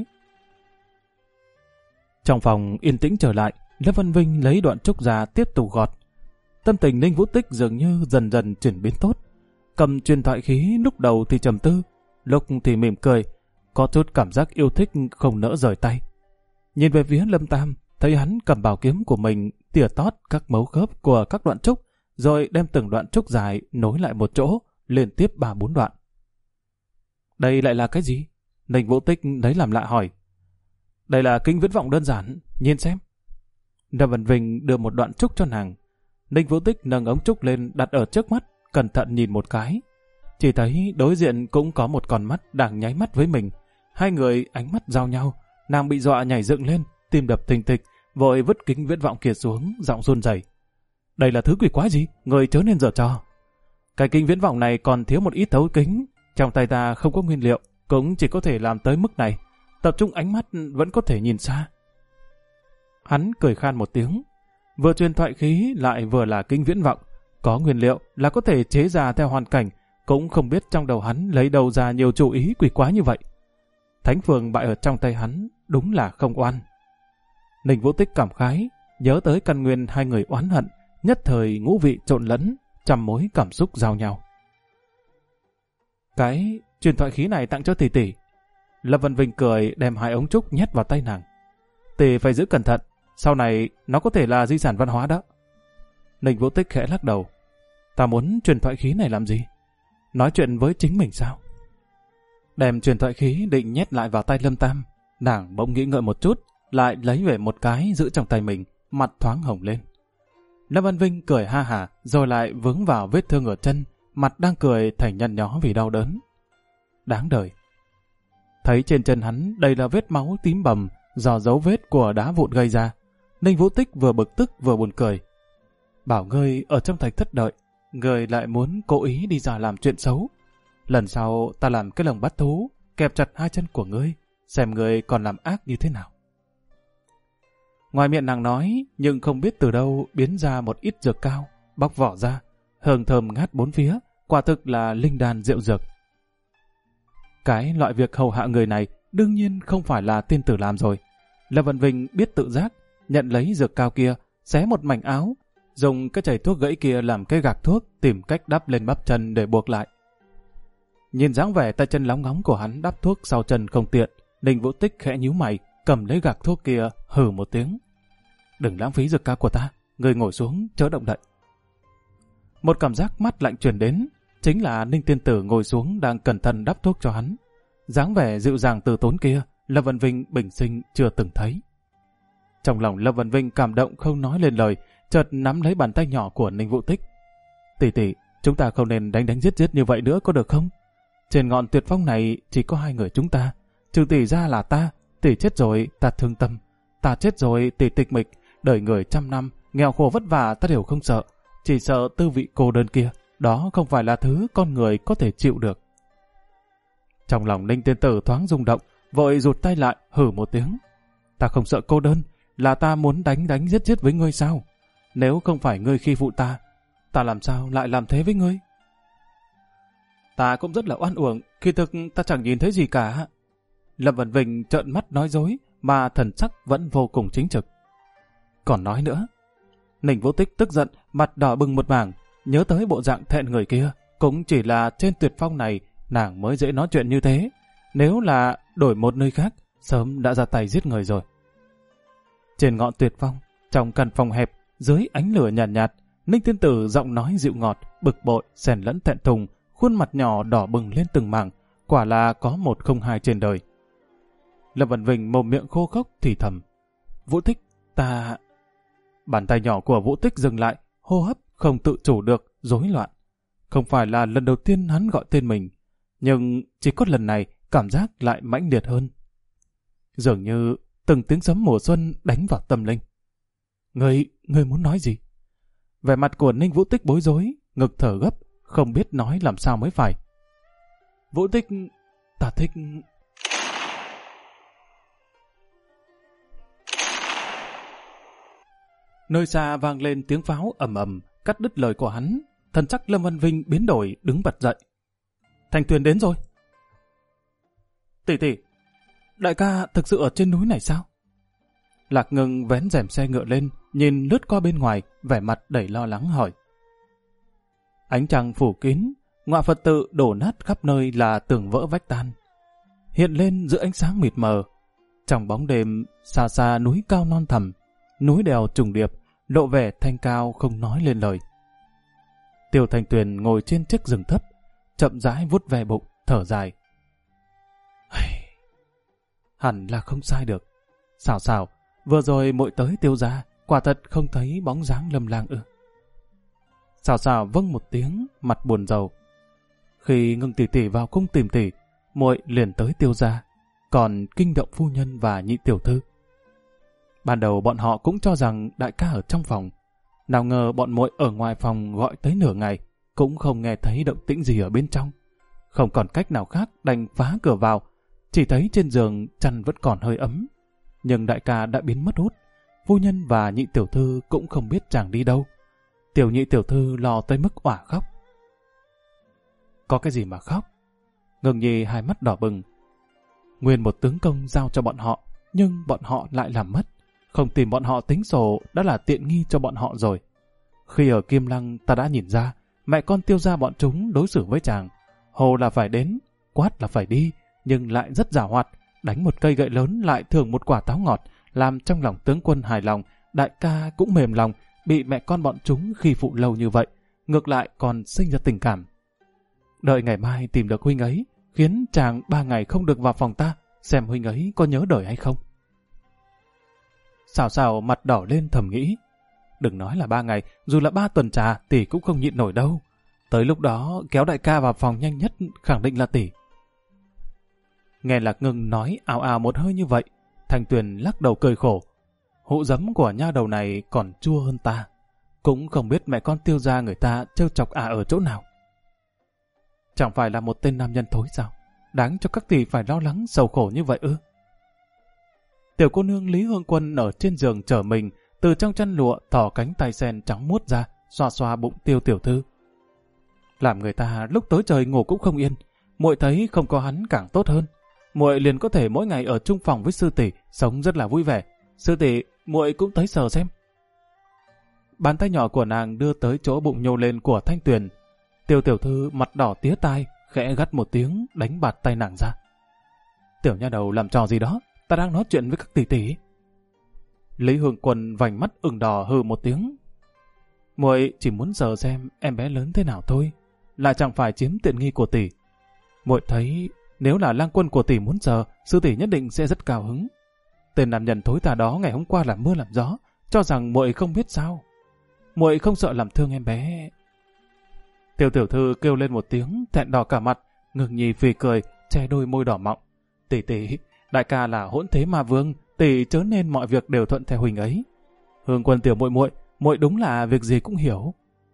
Trong phòng yên tĩnh trở lại, Lâm Vân Vinh lấy đoạn trúc ra tiếp tục gọt. Tâm tình Ninh Vũ Tích dường như dần dần chuyển biến tốt. Cầm truyền thoại khí lúc đầu thì trầm tư, lúc thì mỉm cười, có chút cảm giác yêu thích không nỡ rời tay. Nhìn về phía Lâm Tam, thấy hắn cầm bảo kiếm của mình tỉa tót các mấu khớp của các đoạn trúc, rồi đem từng đoạn trúc dài nối lại một chỗ, liên tiếp 3-4 đoạn. Đây lại là cái gì? Ninh Vũ Tích lấy làm lạ hỏi. Đây là kính viễn vọng đơn giản, nhìn xem. Lâm Vân Vinh đưa một đoạn trúc cho nàng. Ninh Vũ Tích nâng ống trúc lên đặt ở trước mắt, cẩn thận nhìn một cái. Chỉ thấy đối diện cũng có một con mắt đang nháy mắt với mình. Hai người ánh mắt giao nhau, nàng bị dọa nhảy dựng lên, tim đập thình thịch, vội vứt kính viễn vọng kia xuống, giọng run rẩy. Đây là thứ quỷ quái gì? Người chớ nên giở trò. Cái kính viễn vọng này còn thiếu một ít thấu kính, trong tay ta không có nguyên liệu, cũng chỉ có thể làm tới mức này. Tập trung ánh mắt vẫn có thể nhìn xa. Hắn cười khan một tiếng, vừa truyền thoại khí lại vừa là kính viễn vọng, có nguyên liệu là có thể chế ra theo hoàn cảnh, cũng không biết trong đầu hắn lấy đầu ra nhiều chủ ý quỷ quái như vậy. Thánh Phường bại ở trong tay hắn, đúng là không oan. Ninh Vũ Tích cảm khái, nhớ tới căn nguyên hai người oán hận, nhất thời ngũ vị trộn lẫn, trăm mối cảm xúc giao nhau. Cái truyền thoại khí này tặng cho tỷ tỷ. Lâm Vân Vinh cười đem 2 ống trúc nhét vào tay nàng. Tỷ phải giữ cẩn thận, sau này nó có thể là di sản văn hóa đó. Ninh Vũ Tích khẽ lắc đầu. Ta muốn truyền thoại khí này làm gì? Nói chuyện với chính mình sao? Đem truyền thoại khí định nhét lại vào tay Lâm Tam. Nàng bỗng nghĩ ngợi một chút, lại lấy về một cái giữ trong tay mình, mặt thoáng hồng lên. Lâm Vân Vinh cười ha hả, rồi lại vướng vào vết thương ở chân, mặt đang cười thành nhăn nhó vì đau đớn. Đáng đời. Thấy trên chân hắn đây là vết máu tím bầm do dấu vết của đá vụn gây ra. Ninh Vũ Tích vừa bực tức vừa buồn cười. Bảo ngươi ở trong thạch thất đợi, ngươi lại muốn cố ý đi ra làm chuyện xấu. Lần sau ta làm cái lồng bắt thú, kẹp chặt 2 chân của ngươi, xem ngươi còn làm ác như thế nào. Ngoài miệng nàng nói, nhưng không biết từ đâu biến ra một ít dược cao, bóc vỏ ra, hương thơm ngát bốn phía, quả thực là linh đan rượu dược. Cái loại việc hầu hạ người này đương nhiên không phải là tiên tử làm rồi. Lâm Vân Vinh biết tự giác, nhận lấy dược cao kia, xé một mảnh áo, dùng cái chảy thuốc gãy kia làm cái gạc thuốc, tìm cách đắp lên bắp chân để buộc lại. Nhìn dáng vẻ tay chân lóng ngóng của hắn đắp thuốc sau chân không tiện, Ninh Vũ Tích khẽ nhíu mày, cầm lấy gạc thuốc kia, hừ một tiếng. Đừng lãng phí dược cao của ta, người ngồi xuống, chớ động đậy. Một cảm giác mát lạnh truyền đến, chính là Ninh Tiên Tử ngồi xuống đang cẩn thận đắp thuốc cho hắn. Dáng vẻ dịu dàng từ tốn kia, Lâm Vân Vinh bình sinh chưa từng thấy. Trong lòng Lâm Vân Vinh cảm động không nói lên lời, chợt nắm lấy bàn tay nhỏ của Ninh Vũ Tích. Tỷ tỷ, chúng ta không nên đánh giết như vậy nữa có được không? Trên ngọn tuyệt phong này chỉ có hai người chúng ta, trừ tỷ ra là ta. Tỷ chết rồi ta thương tâm, ta chết rồi tỷ tịch mịch, đời người 100 năm, nghèo khổ vất vả ta đều không sợ, chỉ sợ tư vị cô đơn kia, đó không phải là thứ con người có thể chịu được. Trong lòng Ninh tiên tử thoáng rung động, vội rụt tay lại, hử một tiếng. Ta không sợ cô đơn, là ta muốn đánh giết với ngươi sao? Nếu không phải ngươi khi phụ ta làm sao lại làm thế với ngươi? Ta cũng rất là oan uổng, khi thực ta chẳng nhìn thấy gì cả. Lâm Vân Vinh trợn mắt nói dối, mà thần sắc vẫn vô cùng chính trực. Còn nói nữa, Ninh Vũ Tích tức giận, mặt đỏ bừng một mảng, nhớ tới bộ dạng thẹn người kia, cũng chỉ là trên tuyệt phong này nàng mới dễ nói chuyện như thế. Nếu là đổi một nơi khác, sớm đã ra tay giết người rồi. Trên ngọn tuyệt phong, trong căn phòng hẹp, dưới ánh lửa nhàn nhạt, Ninh tiên tử giọng nói dịu ngọt, bực bội, xen lẫn thẹn thùng, khuôn mặt nhỏ đỏ bừng lên từng mảng, quả là có một không hai trên đời. Lâm Vân Vinh mồm miệng khô khốc thì thầm. Vũ Tích, ta... Bàn tay nhỏ của Vũ Tích dừng lại, hô hấp không tự chủ được, rối loạn. Không phải là lần đầu tiên hắn gọi tên mình, nhưng chỉ có lần này cảm giác lại mãnh liệt hơn. Dường như từng tiếng sấm mùa xuân đánh vào tâm linh. Ngươi muốn nói gì? Vẻ mặt của Ninh Vũ Tích bối rối, ngực thở gấp, không biết nói làm sao mới phải. Vũ Tích, ta thích... Nơi xa vang lên tiếng pháo ầm ầm, cắt đứt lời của hắn. Thần sắc Lâm Vân Vinh biến đổi, đứng bật dậy. Thanh Tuyền đến rồi. Tỷ tỷ, đại ca thực sự ở trên núi này sao? Lạc Ngưng vén rèm xe ngựa lên, nhìn lướt qua bên ngoài, vẻ mặt đầy lo lắng hỏi. Ánh trăng phủ kín, ngọa Phật tự đổ nát khắp nơi là tường vỡ vách tan. Hiện lên giữa ánh sáng mịt mờ. Trong bóng đêm, xa xa núi cao non thẳm, núi đèo trùng điệp, lộ vẻ thanh cao không nói lên lời. Tiêu Thanh Tuyền ngồi trên chiếc giường thấp, chậm rãi vuốt ve bụng, thở dài. Hẳn là không sai được. Xảo, vừa rồi muội tới Tiêu gia, quả thật không thấy bóng dáng Lâm Lang ư? Xảo vâng một tiếng, mặt buồn rầu. Khi Ngưng tỷ tỷ vào cung tìm tỷ, muội liền tới Tiêu gia, còn kinh động phu nhân và nhị tiểu thư. Ban đầu bọn họ cũng cho rằng đại ca ở trong phòng, nào ngờ bọn muội ở ngoài phòng gọi tới nửa ngày, cũng không nghe thấy động tĩnh gì ở bên trong. Không còn cách nào khác đành phá cửa vào, chỉ thấy trên giường chăn vẫn còn hơi ấm. Nhưng đại ca đã biến mất hút, phu nhân và nhị tiểu thư cũng không biết chàng đi đâu. Tiểu nhị tiểu thư lo tới mức òa khóc. Có cái gì mà khóc? Ngưng Nhi hai mắt đỏ bừng. Nguyên một tướng công giao cho bọn họ, nhưng bọn họ lại làm mất. Không tìm bọn họ tính sổ đã là tiện nghi cho bọn họ rồi. Khi ở Kim Lăng ta đã nhìn ra, mẹ con Tiêu gia bọn chúng đối xử với chàng. Hồ là phải đến, quát là phải đi, nhưng lại rất giàu hoạt. Đánh một cây gậy lớn lại thưởng một quả táo ngọt, làm trong lòng tướng quân hài lòng, đại ca cũng mềm lòng, bị mẹ con bọn chúng khi phụ lâu như vậy, ngược lại còn sinh ra tình cảm. Đợi ngày mai tìm được huynh ấy, khiến chàng 3 ngày không được vào phòng ta, xem huynh ấy có nhớ đời hay không. Xảo mặt đỏ lên thầm nghĩ, đừng nói là 3 ngày, dù là 3 tuần trà tỷ cũng không nhịn nổi đâu. Tới lúc đó kéo đại ca vào phòng nhanh nhất, khẳng định là tỷ. Nghe Lạc Ngưng nói ào ào một hơi như vậy, Thanh Tuyền lắc đầu cười khổ. Hũ giấm của nha đầu này còn chua hơn ta, cũng không biết mẹ con Tiêu gia người ta trêu chọc ở chỗ nào. Chẳng phải là một tên nam nhân thối sao? Đáng cho các tỷ phải lo lắng sầu khổ như vậy ư? Tiểu cô nương Lý Hương Quân ở trên giường chờ mình, từ trong chăn lụa thò cánh tay sen trắng muốt ra, xoa xoa bụng Tiêu tiểu thư. Làm người ta lúc tối trời ngủ cũng không yên, muội thấy không có hắn càng tốt hơn. Muội liền có thể mỗi ngày ở chung phòng với sư tỷ, sống rất là vui vẻ. Sư tỷ, muội cũng tới sờ xem. Bàn tay nhỏ của nàng đưa tới chỗ bụng nhô lên của Thanh Tuyền. Tiêu tiểu thư mặt đỏ tía tai, khẽ gắt một tiếng, đánh bạt tay nàng ra. Tiểu nha đầu làm trò gì đó, ta đang nói chuyện với các tỷ tỷ. Lý Hương Quân vành mắt ửng đỏ hừ một tiếng. Muội chỉ muốn sờ xem em bé lớn thế nào thôi, lại chẳng phải chiếm tiện nghi của tỷ. Muội thấy nếu là lang quân của tỷ muốn sờ, sư tỷ nhất định sẽ rất cao hứng. tên nam nhân thối tha đó ngày hôm qua làm mưa làm gió, cho rằng muội không biết sao. Muội không sợ làm thương em bé. Tiêu tiểu thư kêu lên một tiếng, thẹn đỏ cả mặt, Ngưng Nhi phì cười, che đôi môi đỏ mọng. Tỷ tỷ, đại ca là hỗn thế ma vương, tỷ chớ nên mọi việc đều thuận theo huynh ấy. Hương Quân tiểu muội muội, muội đúng là việc gì cũng hiểu.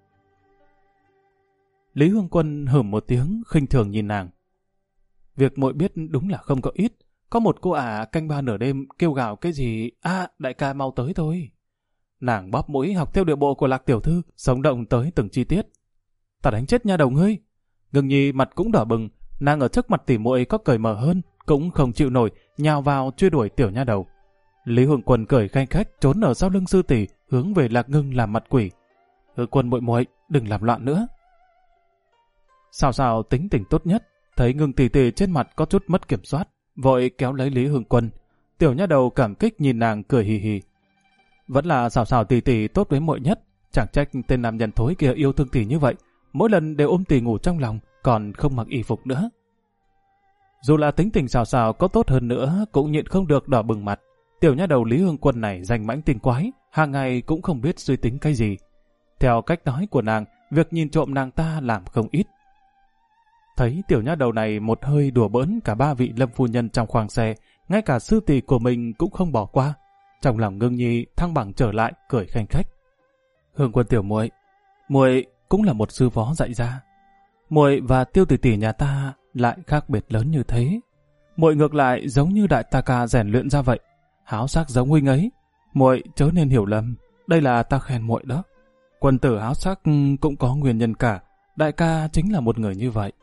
Lý Hương Quân hửm một tiếng, khinh thường nhìn nàng. Việc muội biết đúng là không có ít. Có một cô ả canh ba nửa đêm kêu gào cái gì, đại ca mau tới thôi. Nàng bóp mũi học theo điệu bộ của Lạc tiểu thư, sống động tới từng chi tiết. Ta đánh chết nha đầu ngươi. Ngưng Nhi mặt cũng đỏ bừng, nàng ở trước mặt tỉ muội có cởi mở hơn, cũng không chịu nổi, nhào vào truy đuổi tiểu nha đầu. Lý Hương Quân cười khanh khách trốn ở sau lưng sư tỷ, hướng về Lạc Ngưng làm mặt quỷ. Hương Quân muội muội, đừng làm loạn nữa. Sao sao tính tình tốt nhất, thấy Ngưng tỷ tỷ trên mặt có chút mất kiểm soát, vội kéo lấy Lý Hương Quân. Tiểu nha đầu cảm kích nhìn nàng cười hì hì. Vẫn là Sào Sào tỷ tỷ tốt với muội nhất, chẳng trách tên nam nhân thối kia yêu thương tỷ như vậy, mỗi lần đều ôm tỷ ngủ trong lòng, còn không mặc y phục nữa. Dù là tính tình Sào Sào có tốt hơn nữa, cũng nhịn không được đỏ bừng mặt. Tiểu nha đầu Lý Hương Quân này danh mãnh tinh quái, hàng ngày cũng không biết suy tính cái gì. Theo cách nói của nàng, việc nhìn trộm nàng ta làm không ít. Thấy tiểu nha đầu này một hơi đùa bỡn cả ba vị lâm phu nhân trong khoang xe, ngay cả sư tỷ của mình cũng không bỏ qua. Trong lòng Ngưng Nhi thăng bằng trở lại, cười khanh khách. Hương Quân tiểu muội, muội cũng là một sư phó dạy ra. Muội và Tiêu tỷ tỷ nhà ta lại khác biệt lớn như thế. Muội ngược lại giống như đại ta ca rèn luyện ra vậy, háo sắc giống huynh ấy. Muội chớ nên hiểu lầm, đây là ta khen muội đó. Quân tử háo sắc cũng có nguyên nhân cả, đại ca chính là một người như vậy.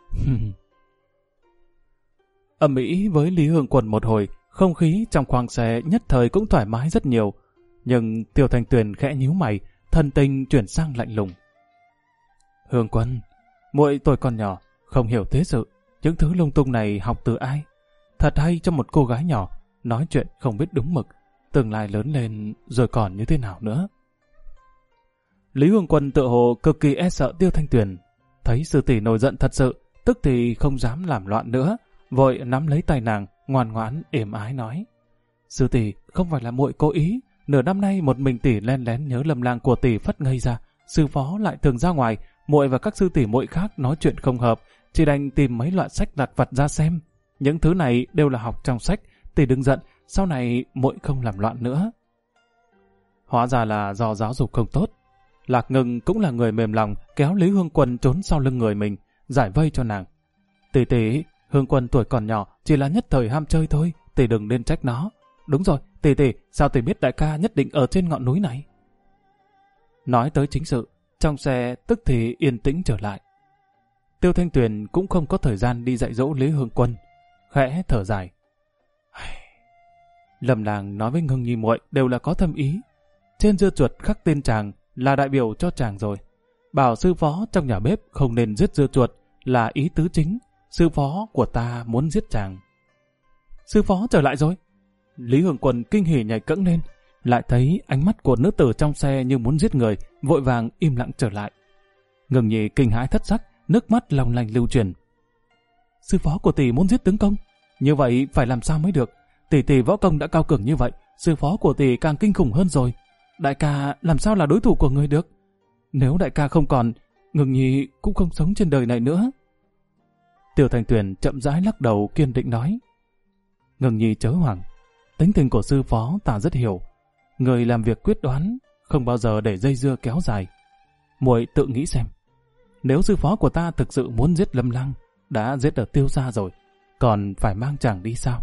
Ầm ĩ với Lý Hương Quân một hồi, không khí trong khoang xe nhất thời cũng thoải mái rất nhiều. Nhưng Tiêu Thanh Tuyền khẽ nhíu mày, thần tình chuyển sang lạnh lùng. Hương Quân, muội tuổi còn nhỏ, không hiểu thế sự, những thứ lung tung này học từ ai? Thật hay cho một cô gái nhỏ, nói chuyện không biết đúng mực, tương lai lớn lên rồi còn như thế nào nữa. Lý Hương Quân tựa hồ cực kỳ e sợ Tiêu Thanh Tuyền, thấy sư tỷ nổi giận thật sự, tức thì không dám làm loạn nữa, vội nắm lấy tay nàng, ngoan ngoãn êm ái nói: Sư tỷ, không phải là muội cố ý, nửa năm nay một mình tỷ len lén nhớ Lâm Lang của tỷ phất ngây ra, sư phó lại thường ra ngoài, muội và các sư tỷ muội khác nói chuyện không hợp, chỉ đành tìm mấy loại sách lặt vặt ra xem. Những thứ này đều là học trong sách, tỷ đừng giận, sau này muội không làm loạn nữa. Hóa ra là do giáo dục không tốt. Lạc Ngưng cũng là người mềm lòng, kéo Lý Hương Quân trốn sau lưng người mình, giải vây cho nàng. Tỷ tỷ, Hương Quân tuổi còn nhỏ, chỉ là nhất thời ham chơi thôi, tỷ đừng nên trách nó. Đúng rồi, tỷ tỷ, sao tỷ biết đại ca nhất định ở trên ngọn núi này? Nói tới chính sự, trong xe tức thì yên tĩnh trở lại. Tiêu Thanh Tuyền cũng không có thời gian đi dạy dỗ Lý Hương Quân, khẽ thở dài. Lâm Lang nói với Ngưng Nhi muội đều là có thâm ý. Trên dưa chuột khắc tên chàng là đại biểu cho chàng rồi. Bảo sư phó trong nhà bếp không nên giết dưa chuột là ý tứ chính. Sư phó của ta muốn giết chàng. Sư phó trở lại rồi. Lý Hương Quân kinh hỉ nhảy cẫng lên, lại thấy ánh mắt của nữ tử trong xe như muốn giết người, vội vàng im lặng trở lại. Ngưng Nhi kinh hãi thất sắc, nước mắt long lanh lưu truyền. Sư phó của tỷ muốn giết tướng công, như vậy phải làm sao mới được? Tỷ tỷ võ công đã cao cường như vậy, sư phó của tỷ càng kinh khủng hơn rồi. Đại ca làm sao là đối thủ của người được? Nếu đại ca không còn, Ngưng Nhi cũng không sống trên đời này nữa. Tiêu Thanh Tuyền chậm rãi lắc đầu kiên định nói: Ngưng Nhi chớ hoảng, tính tình của sư phó ta rất hiểu. Người làm việc quyết đoán, không bao giờ để dây dưa kéo dài. Muội tự nghĩ xem, nếu sư phó của ta thực sự muốn giết Lâm Lang, đã giết ở Tiêu gia rồi, còn phải mang chàng đi sao?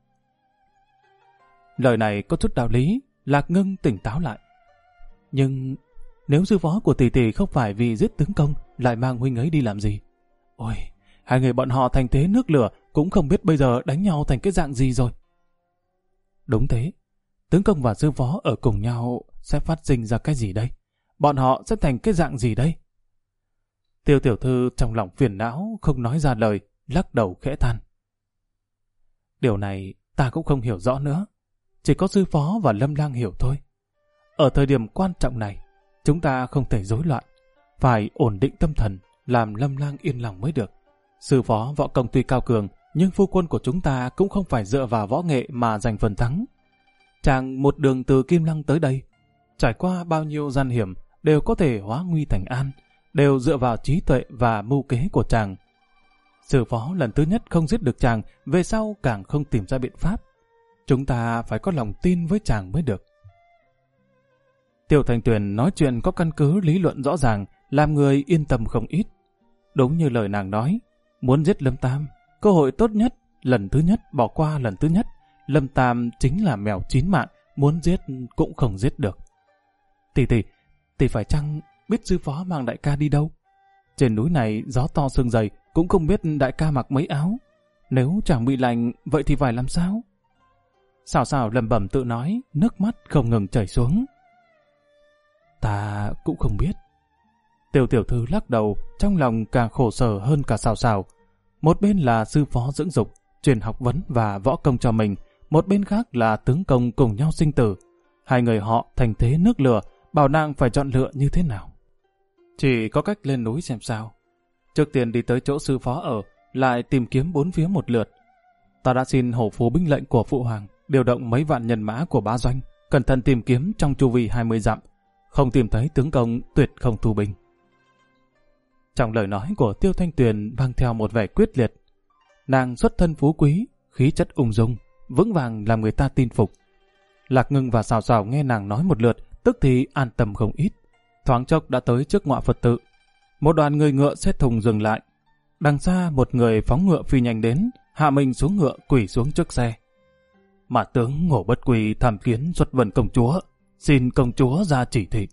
Lời này có chút đạo lý. Lạc Ngưng tỉnh táo lại. Nhưng nếu sư phó của tỷ tỷ không phải vì giết tướng công, lại mang huynh ấy đi làm gì? Ôi, hai người bọn họ thành thế nước lửa, cũng không biết bây giờ đánh nhau thành cái dạng gì rồi. Đúng thế, tướng công và sư phó ở cùng nhau sẽ phát sinh ra cái gì đây? Bọn họ sẽ thành cái dạng gì đây? Tiêu tiểu thư trong lòng phiền não không nói ra lời, lắc đầu khẽ than. Điều này ta cũng không hiểu rõ nữa. Chỉ có sư phó và Lâm Lang hiểu thôi. Ở thời điểm quan trọng này, chúng ta không thể rối loạn, phải ổn định tâm thần, làm Lâm Lang yên lòng mới được. Sư phó võ công tuy cao cường, nhưng phu quân của chúng ta cũng không phải dựa vào võ nghệ mà giành phần thắng. Chàng một đường từ Kim Lăng tới đây, trải qua bao nhiêu gian hiểm, đều có thể hóa nguy thành an, đều dựa vào trí tuệ và mưu kế của chàng. Sư phó lần thứ nhất không giết được chàng, về sau càng không tìm ra biện pháp. Chúng ta phải có lòng tin với chàng mới được. Tiêu Thanh Tuyền nói chuyện có căn cứ lý luận rõ ràng, làm người yên tâm không ít. Đúng như lời nàng nói, muốn giết Lâm Tam, cơ hội tốt nhất, lần thứ nhất bỏ qua lần thứ nhất. Lâm Tam chính là mèo chín mạng, muốn giết cũng không giết được. Tỷ phải chăng biết sư phó mang đại ca đi đâu? Trên núi này gió to sương dày, cũng không biết đại ca mặc mấy áo. Nếu chẳng bị lạnh, vậy thì phải làm sao? Xào xào lẩm bẩm tự nói, nước mắt không ngừng chảy xuống. Ta cũng không biết. Tiêu tiểu thư lắc đầu, trong lòng càng khổ sở hơn cả xào xào. Một bên là sư phó dưỡng dục, truyền học vấn và võ công cho mình, một bên khác là tướng công cùng nhau sinh tử. Hai người họ thành thế nước lửa, bảo nàng phải chọn lựa như thế nào. Chỉ có cách lên núi xem sao. Trước tiên đi tới chỗ sư phó ở, lại tìm kiếm bốn phía một lượt. Ta đã xin hổ phú binh lệnh của phụ hoàng, điều động mấy vạn nhân mã của bá doanh, cẩn thận tìm kiếm trong chu vi 20 dặm. Không tìm thấy tướng công, tuyệt không thu binh. Trong lời nói của Tiêu Thanh Tuyền mang theo một vẻ quyết liệt. Nàng xuất thân phú quý, khí chất ung dung, vững vàng làm người ta tin phục. Lạc Ngưng và Sào Sào nghe nàng nói một lượt, tức thì an tâm không ít. Thoáng chốc đã tới trước ngọa Phật tự. Một đoàn người ngựa xếp thùng dừng lại. Đằng xa một người phóng ngựa phi nhanh đến, hạ mình xuống ngựa quỳ xuống trước xe. Mà tướng Ngô Bất Quy tham kiến xuất vân công chúa, xin công chúa ra chỉ thị.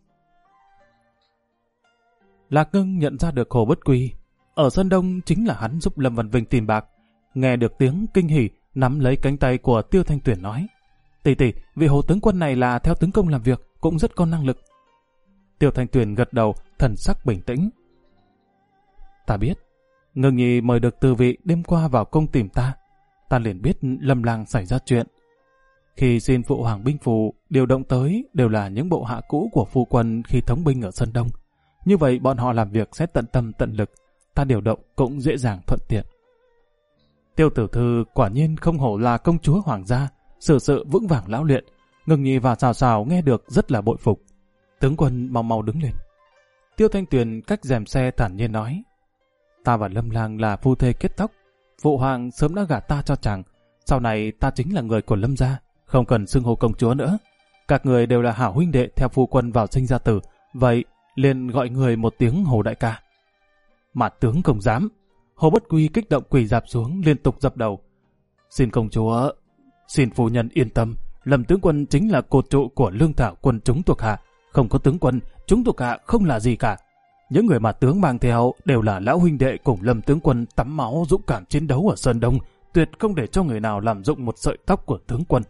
Lạc Ngưng nhận ra được Hồ Bất Quy. Ở Sơn Đông chính là hắn giúp Lâm Văn Vinh tìm bạc. Nghe được tiếng kinh hỉ, nắm lấy cánh tay của Tiêu Thanh Tuyền nói: Tỷ, vị Hồ tướng quân này là theo tướng công làm việc, cũng rất có năng lực. Tiêu Thanh Tuyền gật đầu, thần sắc bình tĩnh. Ta biết, Ngưng nhi mời được từ vị đêm qua vào cung tìm ta. Ta liền biết Lâm Lang xảy ra chuyện. Khi xin phụ hoàng binh phù, điều động tới đều là những bộ hạ cũ của phu quân khi thống binh ở Sơn Đông. Như vậy bọn họ làm việc sẽ tận tâm tận lực, ta điều động cũng dễ dàng thuận tiện. Tiêu tiểu thư quả nhiên không hổ là công chúa hoàng gia, xử sự vững vàng lão luyện. Ngưng nhi và Sào Sào nghe được rất là bội phục. Tướng quân mau mau đứng lên. Tiêu Thanh Tuyền cách rèm xe thản nhiên nói: Ta và Lâm Lang là phu thê kết tóc, phụ hoàng sớm đã gả ta cho chàng, sau này ta chính là người của Lâm gia, không cần xưng hô công chúa nữa. Các người đều là hảo huynh đệ theo phu quân vào sinh ra tử, vậy liền gọi người một tiếng Hồ đại ca. Mà tướng không dám. Hồ Bất Quy kích động quỳ rạp xuống liên tục dập đầu. Xin công chúa, xin phu nhân yên tâm, Lâm tướng quân chính là cột trụ của lương thảo quân chúng thuộc hạ, không có tướng quân, chúng thuộc hạ không là gì cả. Những người mà tướng mang theo đều là lão huynh đệ cùng Lâm tướng quân tắm máu dũng cảm chiến đấu ở Sơn Đông, tuyệt không để cho người nào làm dụng một sợi tóc của tướng quân.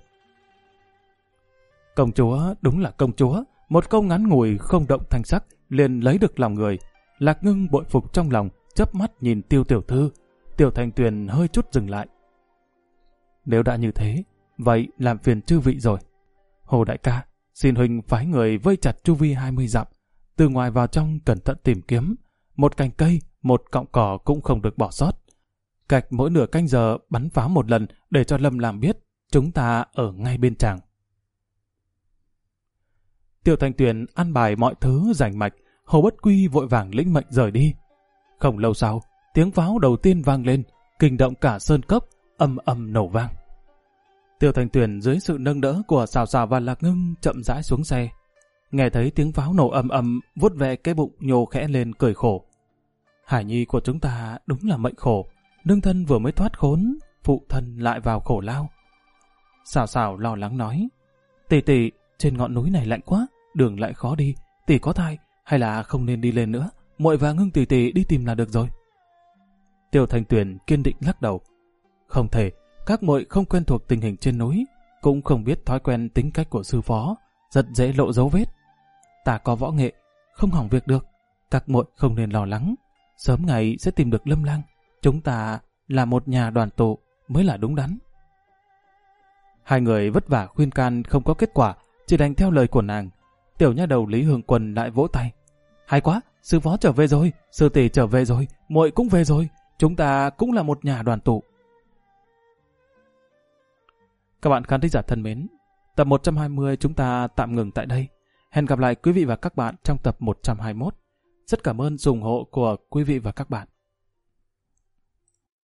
Công chúa đúng là công chúa, một câu ngắn ngủi không động thanh sắc liền lấy được lòng người. Lạc Ngưng bội phục trong lòng, chớp mắt nhìn Tiêu tiểu thư. Tiêu Thanh Tuyền hơi chút dừng lại. Nếu đã như thế, vậy làm phiền chư vị rồi. Hồ đại ca, xin huynh phái người vây chặt chu vi 20 dặm, từ ngoài vào trong cẩn thận tìm kiếm, một cành cây, một cọng cỏ cũng không được bỏ sót. Cạch mỗi nửa canh giờ bắn pháo một lần để cho Lâm làm biết chúng ta ở ngay bên chàng. Tiêu Thanh Tuyền ăn bài mọi thứ rành mạch, Hồ Bất Quy vội vàng lĩnh mệnh rời đi. Không lâu sau, tiếng pháo đầu tiên vang lên, kinh động cả sơn cốc, ầm ầm nổ vang. Tiêu Thanh Tuyền dưới sự nâng đỡ của Sào Sào và Lạc Ngưng chậm rãi xuống xe. Nghe thấy tiếng pháo nổ ầm ầm, vuốt ve cái bụng nhô khẽ lên cười khổ. Hải nhi của chúng ta đúng là mệnh khổ, nương thân vừa mới thoát khốn, phụ thân lại vào khổ lao. Sào Sào lo lắng nói: Tỷ, trên ngọn núi này lạnh quá, đường lại khó đi, tỷ có thai, hay là không nên đi lên nữa, muội và Ngưng tỷ đi tìm là được rồi. Tiêu Thanh Tuyền kiên định lắc đầu: Không thể, các muội không quen thuộc tình hình trên núi, cũng không biết thói quen tính cách của sư phó, rất dễ lộ dấu vết. Ta có võ nghệ, không hỏng việc được, các muội không nên lo lắng, sớm ngày sẽ tìm được Lâm Lang, chúng ta là một nhà đoàn tụ mới là đúng đắn. Hai người vất vả khuyên can không có kết quả, chỉ đành theo lời của nàng. Tiểu nha đầu Lý Hương Quân lại vỗ tay: Hay quá, sư phó trở về rồi, sư tỷ trở về rồi, muội cũng về rồi, chúng ta cũng là một nhà đoàn tụ. Các bạn khán thính giả thân mến, Tập 120 chúng ta tạm ngừng tại đây. Hẹn gặp lại quý vị và các bạn trong tập 121. Rất cảm ơn sự ủng hộ của quý vị và các bạn.